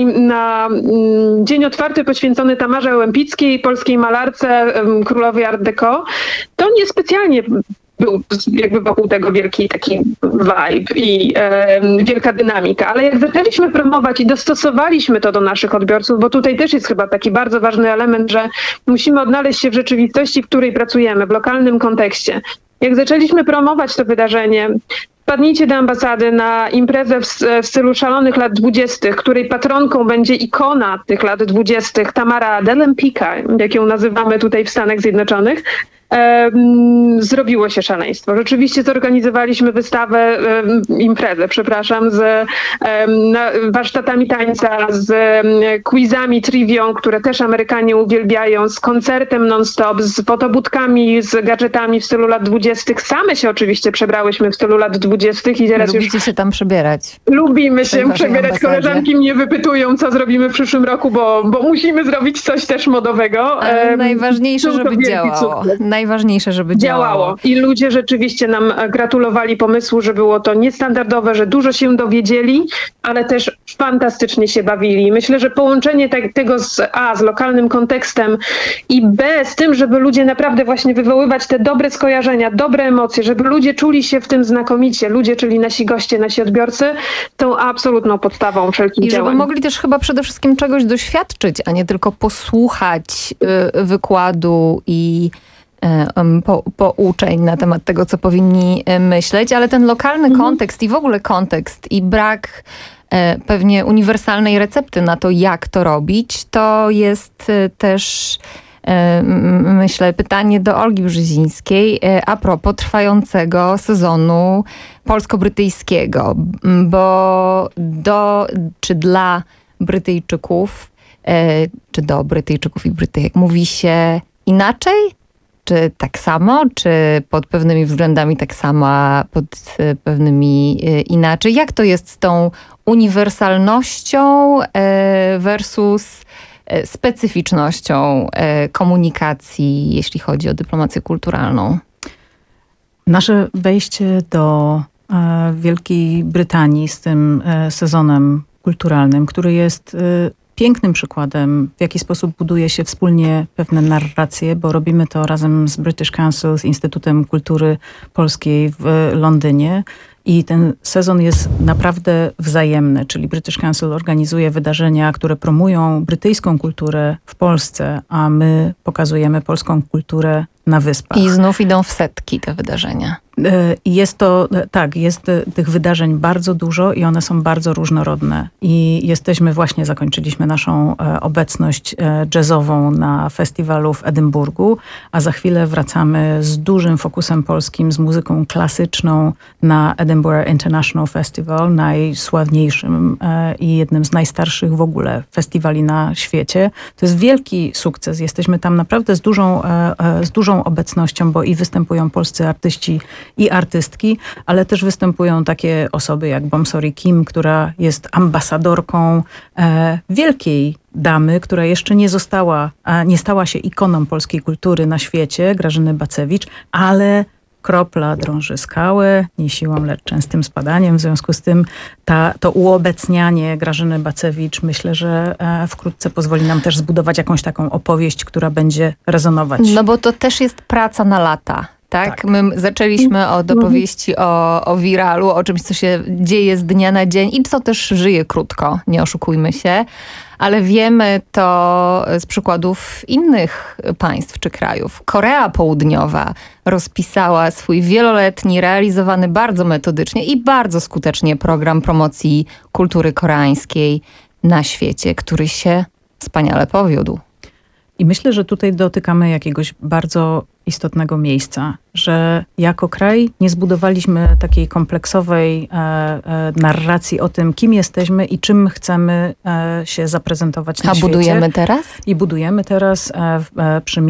dzień otwarty poświęcony Tamarze Łępickiej, polskiej malarce, królowej Art Deco, to niespecjalnie był jakby wokół tego wielki taki vibe i wielka dynamika. Ale jak zaczęliśmy promować i dostosowaliśmy to do naszych odbiorców, bo tutaj też jest chyba taki bardzo ważny element, że musimy odnaleźć się w rzeczywistości, w której pracujemy, w lokalnym kontekście. Jak zaczęliśmy promować to wydarzenie, wpadnijcie do ambasady na imprezę w stylu szalonych lat 20., której patronką będzie ikona tych lat 20., Tamara de Lempicka, jak ją nazywamy tutaj w Stanach Zjednoczonych. Zrobiło się szaleństwo. Rzeczywiście zorganizowaliśmy imprezę, z warsztatami tańca, z quizami, trivią, które też Amerykanie uwielbiają, z koncertem non-stop, z fotobudkami, z gadżetami w stylu lat 20. Same się oczywiście przebrałyśmy w stylu lat 20. i teraz Lubicie się tam przebierać. Lubimy się przebierać. Koleżanki mnie wypytują, co zrobimy w przyszłym roku, bo musimy zrobić coś też modowego. Ale najważniejsze, żeby działało. Najważniejsze, żeby działało. I ludzie rzeczywiście nam gratulowali pomysłu, że było to niestandardowe, że dużo się dowiedzieli, ale też fantastycznie się bawili. Myślę, że połączenie tego z lokalnym kontekstem i B z tym, żeby ludzie naprawdę właśnie wywoływać te dobre skojarzenia, dobre emocje, żeby ludzie czuli się w tym znakomicie. Ludzie, czyli nasi goście, nasi odbiorcy, tą absolutną podstawą wszelkich działań. I żeby mogli też chyba przede wszystkim czegoś doświadczyć, a nie tylko posłuchać wykładu i pouczeń na temat tego, co powinni myśleć, ale ten lokalny kontekst i w ogóle kontekst i brak pewnie uniwersalnej recepty na to, jak to robić, to jest też myślę, pytanie do Olgi Brzezińskiej a propos trwającego sezonu polsko-brytyjskiego, bo czy dla Brytyjczyków, czy do Brytyjczyków i Brytyjek mówi się inaczej? Czy tak samo? Czy pod pewnymi względami tak samo, a pod pewnymi inaczej? Jak to jest z tą uniwersalnością versus specyficznością komunikacji, jeśli chodzi o dyplomację kulturalną? Nasze wejście do Wielkiej Brytanii z tym sezonem kulturalnym, który jest pięknym przykładem, w jaki sposób buduje się wspólnie pewne narracje, bo robimy to razem z British Council, z Instytutem Kultury Polskiej w Londynie. I ten sezon jest naprawdę wzajemny, czyli British Council organizuje wydarzenia, które promują brytyjską kulturę w Polsce, a my pokazujemy polską kulturę na Wyspach. I znów idą w setki te wydarzenia. Jest to, tak, jest tych wydarzeń bardzo dużo i one są bardzo różnorodne. I zakończyliśmy naszą obecność jazzową na festiwalu w Edynburgu, a za chwilę wracamy z dużym fokusem polskim, z muzyką klasyczną na Edinburgh International Festival, najsławniejszym i jednym z najstarszych w ogóle festiwali na świecie. To jest wielki sukces. Jesteśmy tam naprawdę z dużą obecnością, bo i występują polscy artyści i artystki, ale też występują takie osoby jak Bomsori Kim, która jest ambasadorką wielkiej damy, która jeszcze nie stała się ikoną polskiej kultury na świecie, Grażyny Bacewicz, ale kropla drąży skałę, nie siłą, lecz częstym spadaniem. W związku z tym to uobecnianie Grażyny Bacewicz myślę, że wkrótce pozwoli nam też zbudować jakąś taką opowieść, która będzie rezonować. No bo to też jest praca na lata. Tak? My zaczęliśmy od opowieści o wiralu, o czymś, co się dzieje z dnia na dzień i co też żyje krótko, nie oszukujmy się. Ale wiemy to z przykładów innych państw czy krajów. Korea Południowa rozpisała swój wieloletni, realizowany bardzo metodycznie i bardzo skutecznie program promocji kultury koreańskiej na świecie, który się wspaniale powiódł. I myślę, że tutaj dotykamy jakiegoś bardzo istotnego miejsca, że jako kraj nie zbudowaliśmy takiej kompleksowej narracji o tym, kim jesteśmy i czym chcemy się zaprezentować na świecie. A budujemy teraz? I budujemy teraz. Przy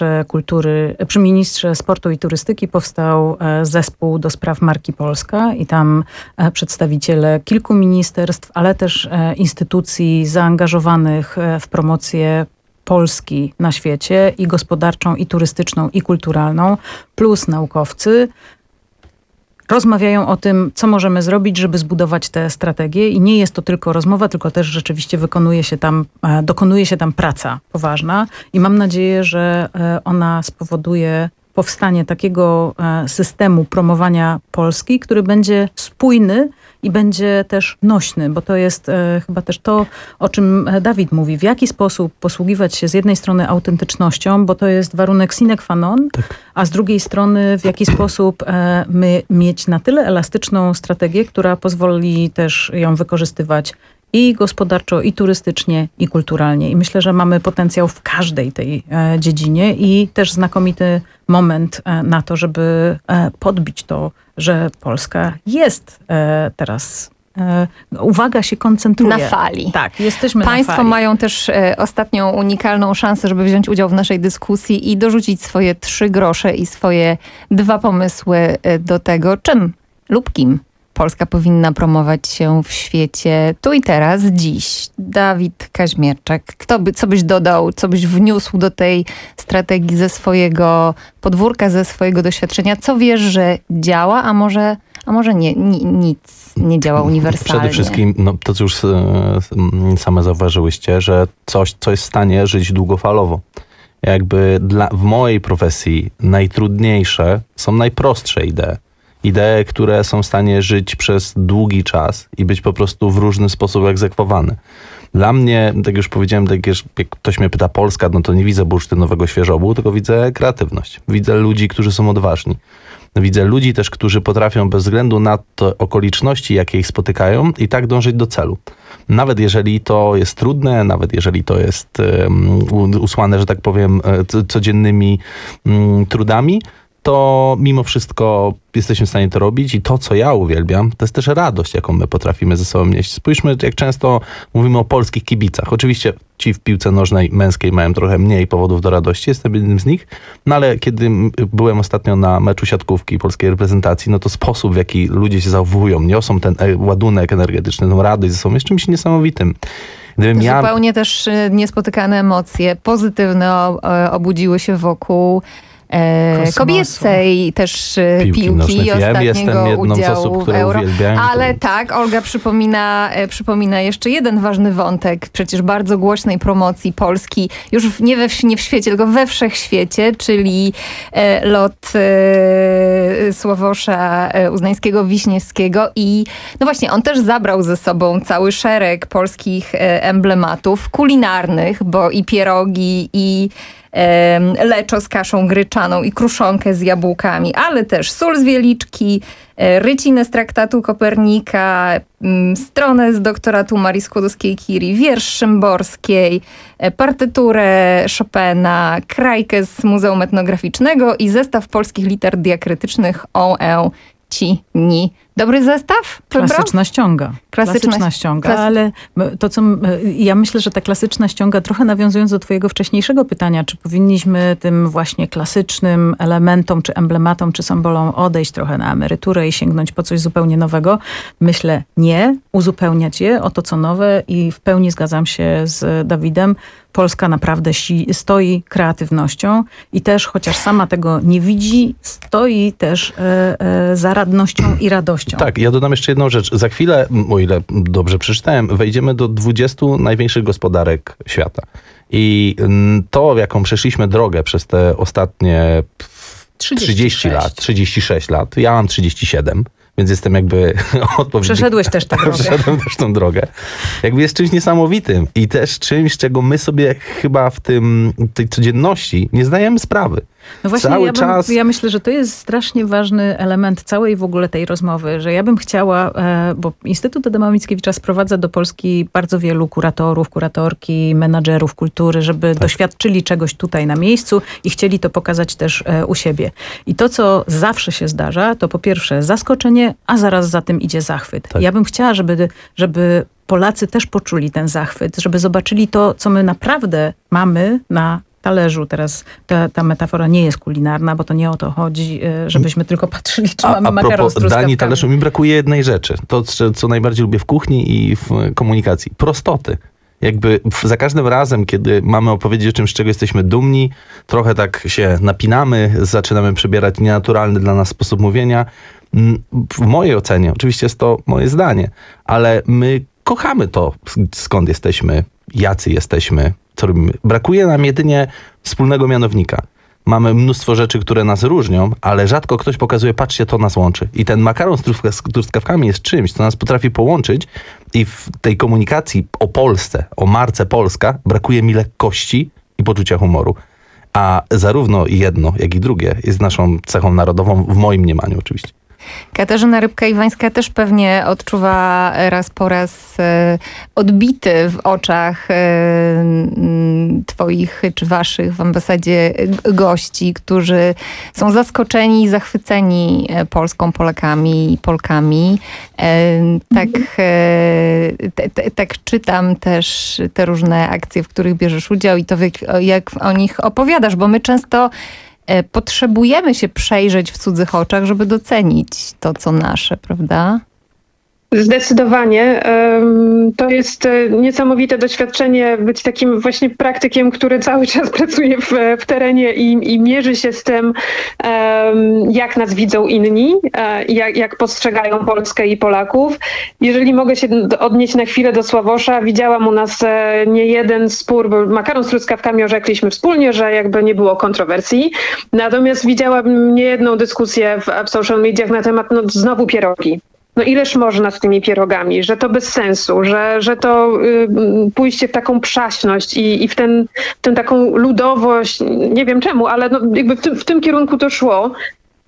ministrze sportu i turystyki powstał zespół do spraw marki Polska i tam przedstawiciele kilku ministerstw, ale też instytucji zaangażowanych w promocję Polski na świecie i gospodarczą, i turystyczną, i kulturalną, plus naukowcy rozmawiają o tym, co możemy zrobić, żeby zbudować te strategie i nie jest to tylko rozmowa, tylko też rzeczywiście dokonuje się tam praca poważna i mam nadzieję, że ona spowoduje powstanie takiego systemu promowania Polski, który będzie spójny i będzie też nośny, bo to jest chyba też to, o czym Dawid mówi. W jaki sposób posługiwać się z jednej strony autentycznością, bo to jest warunek sine qua non, a z drugiej strony w jaki sposób my mieć na tyle elastyczną strategię, która pozwoli też ją wykorzystywać i gospodarczo, i turystycznie, i kulturalnie. I myślę, że mamy potencjał w każdej tej dziedzinie i też znakomity moment na to, żeby podbić to, że Polska jest teraz, uwaga się koncentruje. Na fali. Tak, jesteśmy Państwo na fali. mają też ostatnią unikalną szansę, żeby wziąć udział w naszej dyskusji i dorzucić swoje 3 grosze i swoje 2 pomysły do tego, czym lub kim Polska powinna promować się w świecie tu i teraz, dziś. Dawid Kaźmierczak, co byś dodał, co byś wniósł do tej strategii ze swojego podwórka, ze swojego doświadczenia? Co wiesz, że działa, a może nic nie działa uniwersalnie? Przede wszystkim to, co już same zauważyłyście, że coś, co jest w stanie żyć długofalowo. Jakby w mojej profesji najtrudniejsze są najprostsze idee. Idee, które są w stanie żyć przez długi czas i być po prostu w różny sposób egzekwowane. Dla mnie, tak już powiedziałem, jak ktoś mnie pyta Polska, no to nie widzę bursztynowego świeżobu, tylko widzę kreatywność. Widzę ludzi, którzy są odważni. Widzę ludzi też, którzy potrafią bez względu na te okoliczności, jakie ich spotykają, i tak dążyć do celu. Nawet jeżeli to jest trudne, nawet jeżeli to jest usłane, że tak powiem, codziennymi trudami, to mimo wszystko jesteśmy w stanie to robić i to, co ja uwielbiam, to jest też radość, jaką my potrafimy ze sobą nieść. Spójrzmy, jak często mówimy o polskich kibicach. Oczywiście ci w piłce nożnej męskiej mają trochę mniej powodów do radości, jestem jednym z nich, no ale kiedy byłem ostatnio na meczu siatkówki polskiej reprezentacji, no to sposób, w jaki ludzie się zachowują, niosą ten ładunek energetyczny, tą radość ze sobą, jest czymś niesamowitym. Zupełnie też niespotykane emocje, pozytywne obudziły się wokół kobiecej też piłki i ostatniego udziału w Euro. Ale tak, Olga przypomina jeszcze jeden ważny wątek przecież bardzo głośnej promocji Polski, już nie w świecie, tylko we wszechświecie, czyli lot Sławosza Uznańskiego-Wiśniewskiego i no właśnie, on też zabrał ze sobą cały szereg polskich emblematów kulinarnych, bo i pierogi, i leczo z kaszą gryczaną i kruszonkę z jabłkami, ale też sól z Wieliczki, rycinę z traktatu Kopernika, stronę z doktoratu Marii Skłodowskiej-Curie, wiersz Szymborskiej, partyturę Chopina, krajkę z Muzeum Etnograficznego i zestaw polskich liter diakrytycznych o ci ni. Dobry zestaw? Klasyczna ściąga. Klasyczna ściąga, ale to, co ja myślę, że ta klasyczna ściąga, trochę nawiązując do twojego wcześniejszego pytania, czy powinniśmy tym właśnie klasycznym elementom, czy emblematom, czy symbolom odejść trochę na emeryturę i sięgnąć po coś zupełnie nowego? Myślę nie, uzupełniać je o to, co nowe i w pełni zgadzam się z Dawidem. Polska naprawdę stoi kreatywnością i też, chociaż sama tego nie widzi, stoi też zaradnością i radością. Tak, ja dodam jeszcze jedną rzecz. Za chwilę, o ile dobrze przeczytałem, wejdziemy do 20 największych gospodarek świata. I to, jaką przeszliśmy drogę przez te ostatnie 36 lat, ja mam 37, więc jestem jakby odpowiedni. Przeszedłeś też tę drogę. Przeszedłem też tą drogę. Jakby jest czymś niesamowitym i też czymś, czego my sobie chyba w tej codzienności nie zdajemy sprawy. No właśnie, ja myślę, że to jest strasznie ważny element całej w ogóle tej rozmowy, że ja bym chciała, bo Instytut Adama Mickiewicza sprowadza do Polski bardzo wielu kuratorów, kuratorki, menadżerów kultury, żeby doświadczyli czegoś tutaj na miejscu i chcieli to pokazać też u siebie. I to, co zawsze się zdarza, to po pierwsze zaskoczenie, a zaraz za tym idzie zachwyt. Tak. Ja bym chciała, żeby Polacy też poczuli ten zachwyt, żeby zobaczyli to, co my naprawdę mamy na talerzu. Teraz ta metafora nie jest kulinarna, bo to nie o to chodzi, żebyśmy tylko patrzyli, czy mamy makaron z truskawkami. Dani talerzu, mi brakuje jednej rzeczy. To, co najbardziej lubię w kuchni i w komunikacji. Prostoty. Jakby za każdym razem, kiedy mamy opowiedzieć o czymś, z czego jesteśmy dumni, trochę tak się napinamy, zaczynamy przybierać nienaturalny dla nas sposób mówienia. W mojej ocenie, oczywiście jest to moje zdanie, ale my kochamy to, skąd jesteśmy, jacy jesteśmy, co robimy. Brakuje nam jedynie wspólnego mianownika. Mamy mnóstwo rzeczy, które nas różnią, ale rzadko ktoś pokazuje, patrzcie, to nas łączy. I ten makaron z truskawkami jest czymś, co nas potrafi połączyć i w tej komunikacji o Polsce, o marce Polska, brakuje mi lekkości i poczucia humoru. A zarówno jedno, jak i drugie jest naszą cechą narodową, w moim mniemaniu oczywiście. Katarzyna Rybka-Iwańska też pewnie odczuwa raz po raz odbity w oczach twoich czy waszych w ambasadzie gości, którzy są zaskoczeni i zachwyceni Polską, Polakami i Polkami. Tak czytam też te różne akcje, w których bierzesz udział i to jak o nich opowiadasz, bo my często potrzebujemy się przejrzeć w cudzych oczach, żeby docenić to, co nasze, prawda? Zdecydowanie. To jest niesamowite doświadczenie być takim właśnie praktykiem, który cały czas pracuje w terenie i mierzy się z tym, jak nas widzą inni, jak postrzegają Polskę i Polaków. Jeżeli mogę się odnieść na chwilę do Sławosza, widziałam u nas nie jeden spór, bo makaron z truskawkami orzekliśmy wspólnie, że jakby nie było kontrowersji. Natomiast widziałam niejedną dyskusję w social mediach na temat znowu pierogi. No ileż można z tymi pierogami, że to bez sensu, że to pójście w taką przaśność i w tę taką ludowość, nie wiem czemu, ale jakby w tym kierunku to szło.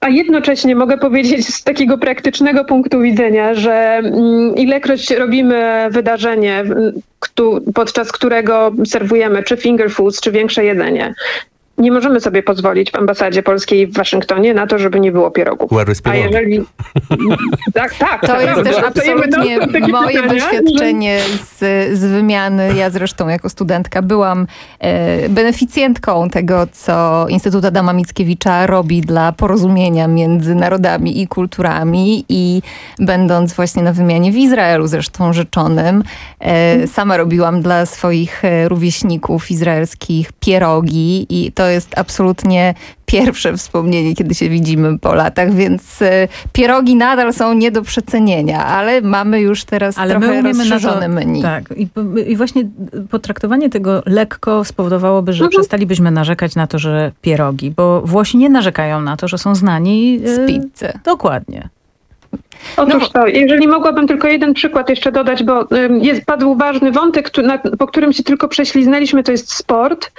A jednocześnie mogę powiedzieć z takiego praktycznego punktu widzenia, że ilekroć robimy wydarzenie, podczas którego serwujemy czy finger foods, czy większe jedzenie, nie możemy sobie pozwolić w ambasadzie polskiej w Waszyngtonie na to, żeby nie było pierogów. A jeżeli... tak. To jest też absolutnie moje doświadczenie z wymiany. Ja zresztą jako studentka byłam beneficjentką tego, co Instytut Adama Mickiewicza robi dla porozumienia między narodami i kulturami i będąc właśnie na wymianie w Izraelu, zresztą rzeczonym, sama robiłam dla swoich rówieśników izraelskich pierogi i to jest absolutnie pierwsze wspomnienie, kiedy się widzimy po latach, więc pierogi nadal są nie do przecenienia, ale mamy już teraz trochę rozszerzone menu. Tak. I właśnie potraktowanie tego lekko spowodowałoby, że przestalibyśmy narzekać na to, że pierogi, bo Włosi nie narzekają na to, że są znani z pizzy. Dokładnie. Otóż to, jeżeli mogłabym tylko jeden przykład jeszcze dodać, bo padł ważny wątek, po którym się tylko prześliznęliśmy, to jest sport.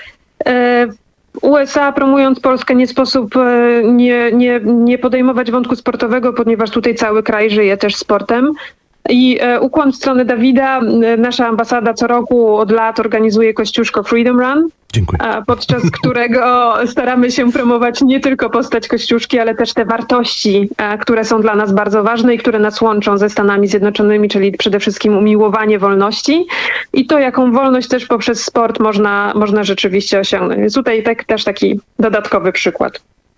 USA, promując Polskę, nie sposób nie podejmować wątku sportowego, ponieważ tutaj cały kraj żyje też sportem. I ukłon w stronę Dawida. Nasza ambasada co roku od lat organizuje Kościuszko Freedom Run. Dziękuję. Podczas którego staramy się promować nie tylko postać Kościuszki, ale też te wartości, które są dla nas bardzo ważne i które nas łączą ze Stanami Zjednoczonymi, czyli przede wszystkim umiłowanie wolności i to, jaką wolność też poprzez sport można rzeczywiście osiągnąć. Więc tutaj też taki dodatkowy przykład.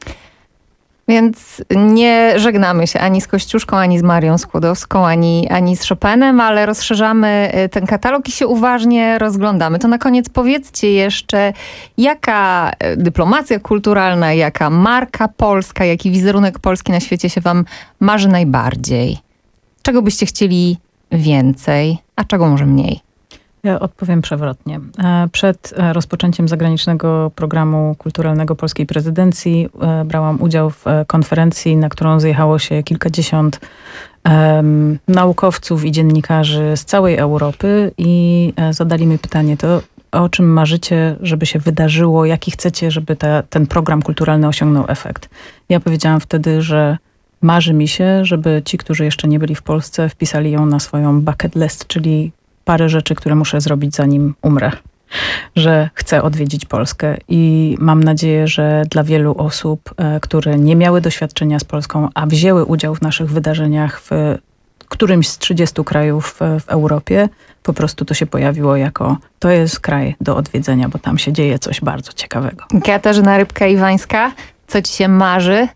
Więc nie żegnamy się ani z Kościuszką, ani z Marią Skłodowską, ani z Chopinem, ale rozszerzamy ten katalog i się uważnie rozglądamy. To na koniec powiedzcie jeszcze, jaka dyplomacja kulturalna, jaka marka polska, jaki wizerunek Polski na świecie się wam marzy najbardziej? Czego byście chcieli więcej, a czego może mniej? Ja odpowiem przewrotnie. Przed rozpoczęciem zagranicznego programu kulturalnego polskiej prezydencji brałam udział w konferencji, na którą zjechało się kilkadziesiąt naukowców i dziennikarzy z całej Europy i zadali mi pytanie, to o czym marzycie, żeby się wydarzyło, jaki chcecie, żeby ten program kulturalny osiągnął efekt. Ja powiedziałam wtedy, że marzy mi się, żeby ci, którzy jeszcze nie byli w Polsce, wpisali ją na swoją bucket list, czyli parę rzeczy, które muszę zrobić, zanim umrę. Że chcę odwiedzić Polskę i mam nadzieję, że dla wielu osób, które nie miały doświadczenia z Polską, a wzięły udział w naszych wydarzeniach w którymś z 30 krajów w Europie, po prostu to się pojawiło jako, to jest kraj do odwiedzenia, bo tam się dzieje coś bardzo ciekawego. Katarzyna Rybka-Iwańska, co ci się marzy?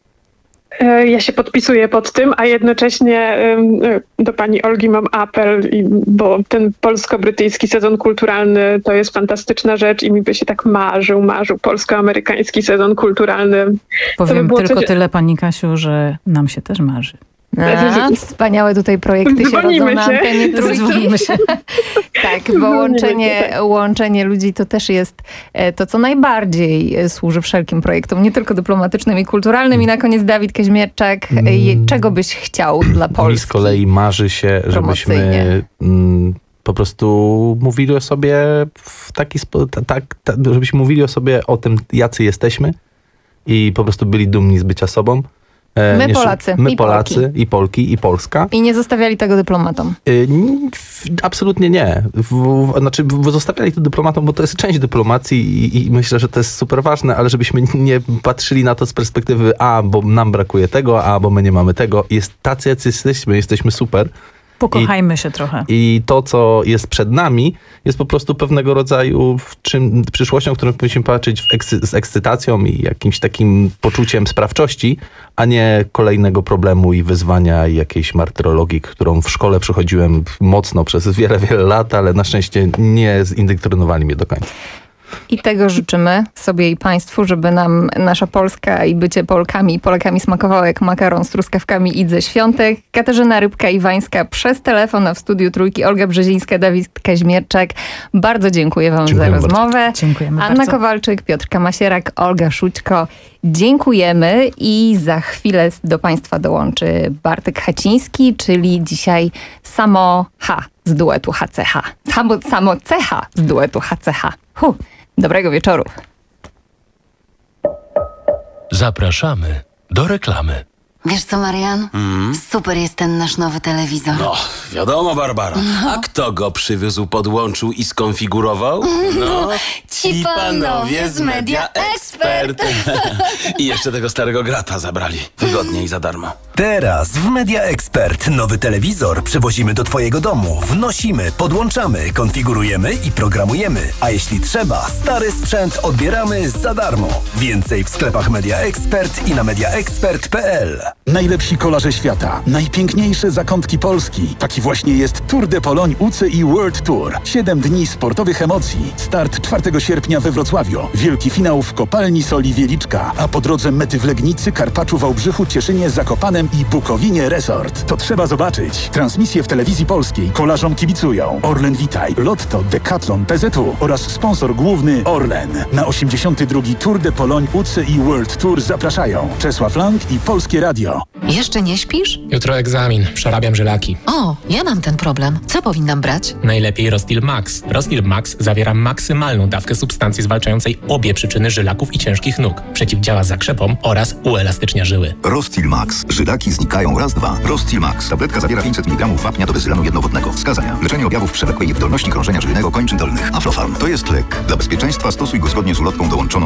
Ja się podpisuję pod tym, a jednocześnie do pani Olgi mam apel, bo ten polsko-brytyjski sezon kulturalny to jest fantastyczna rzecz i mi by się tak marzył polsko-amerykański sezon kulturalny. Powiem tylko tyle, pani Kasiu, że nam się też marzy. Wspaniałe tutaj projekty się rodzą na antenie Trójki. Tak, bo łączenie ludzi to też jest to, co najbardziej służy wszelkim projektom, nie tylko dyplomatycznym i kulturalnym. I na koniec Dawid Kaźmierczak, czego byś chciał dla Polski? Mi z kolei marzy się, żebyśmy po prostu mówili o sobie w taki sposób, żebyśmy mówili o sobie o tym, jacy jesteśmy i po prostu byli dumni z bycia sobą. My Polacy i Polki i Polska. I nie zostawiali tego dyplomatom? Absolutnie nie. Zostawiali to dyplomatom, bo to jest część dyplomacji i myślę, że to jest super ważne, ale żebyśmy nie patrzyli na to z perspektywy bo nam brakuje tego, bo my nie mamy tego. Tacy jacy jesteśmy super. Pokochajmy się trochę. I to, co jest przed nami, jest po prostu pewnego rodzaju przyszłością, którą powinniśmy patrzeć z ekscytacją i jakimś takim poczuciem sprawczości, a nie kolejnego problemu i wyzwania i jakiejś martyrologii, którą w szkole przechodziłem mocno przez wiele, wiele lat, ale na szczęście nie zindoktrynowali mnie do końca. I tego życzymy sobie i państwu, żeby nam nasza Polska i bycie Polkami i Polakami smakowało jak makaron z truskawkami Idze Świątek. Katarzyna Rybka-Iwańska przez telefon, a w studiu Trójki Olga Brzezińska, Dawid Kaźmierczak. Bardzo dziękuję wam za rozmowę. Dziękujemy Anna bardzo. Kowalczyk, Piotr Kamasierak, Olga Szućko. Dziękujemy i za chwilę do państwa dołączy Bartek Haciński, czyli dzisiaj samo H z duetu HCH. Samo CH z duetu HCH. Dobrego wieczoru. Zapraszamy do reklamy. Wiesz co, Marian? Super jest ten nasz nowy telewizor. No, wiadomo, Barbara. A kto go przywiózł, podłączył i skonfigurował? No, ci panowie z Media Expert. I jeszcze tego starego grata zabrali. Wygodnie i za darmo. Teraz w Media Expert nowy telewizor przywozimy do Twojego domu. Wnosimy, podłączamy, konfigurujemy i programujemy. A jeśli trzeba, stary sprzęt odbieramy za darmo. Więcej w sklepach Media Expert i na mediaexpert.pl. Najlepsi kolarze świata, najpiękniejsze zakątki Polski. Taki właśnie jest Tour de Pologne UCI World Tour. 7 dni sportowych emocji. Start 4 sierpnia we Wrocławiu. Wielki finał w Kopalni Soli Wieliczka. A po drodze mety w Legnicy, Karpaczu, Wałbrzychu, Cieszynie, Zakopanem i Bukowinie Resort. To trzeba zobaczyć. Transmisje w telewizji polskiej. Kolarzom kibicują Orlen Witaj, Lotto, Decathlon, PZU oraz sponsor główny Orlen. Na 82. Tour de Pologne UCI World Tour zapraszają Czesław Lang i Polskie Radio. Jeszcze nie śpisz? Jutro egzamin, przerabiam żylaki. O, ja mam ten problem. Co powinnam brać? Najlepiej Rostil Max. Rostil Max zawiera maksymalną dawkę substancji zwalczającej obie przyczyny żylaków i ciężkich nóg. Przeciwdziała zakrzepom oraz uelastycznia żyły. Rostil Max. Żylaki znikają raz, dwa. Rostil Max. Tabletka zawiera 500 mg wapnia do wyzylanu jednowodnego. Wskazania. Leczenie objawów przewlekłej niewydolności krążenia żylnego kończyn dolnych. Aflofarm. To jest lek. Dla bezpieczeństwa stosuj go zgodnie z ulotką dołączoną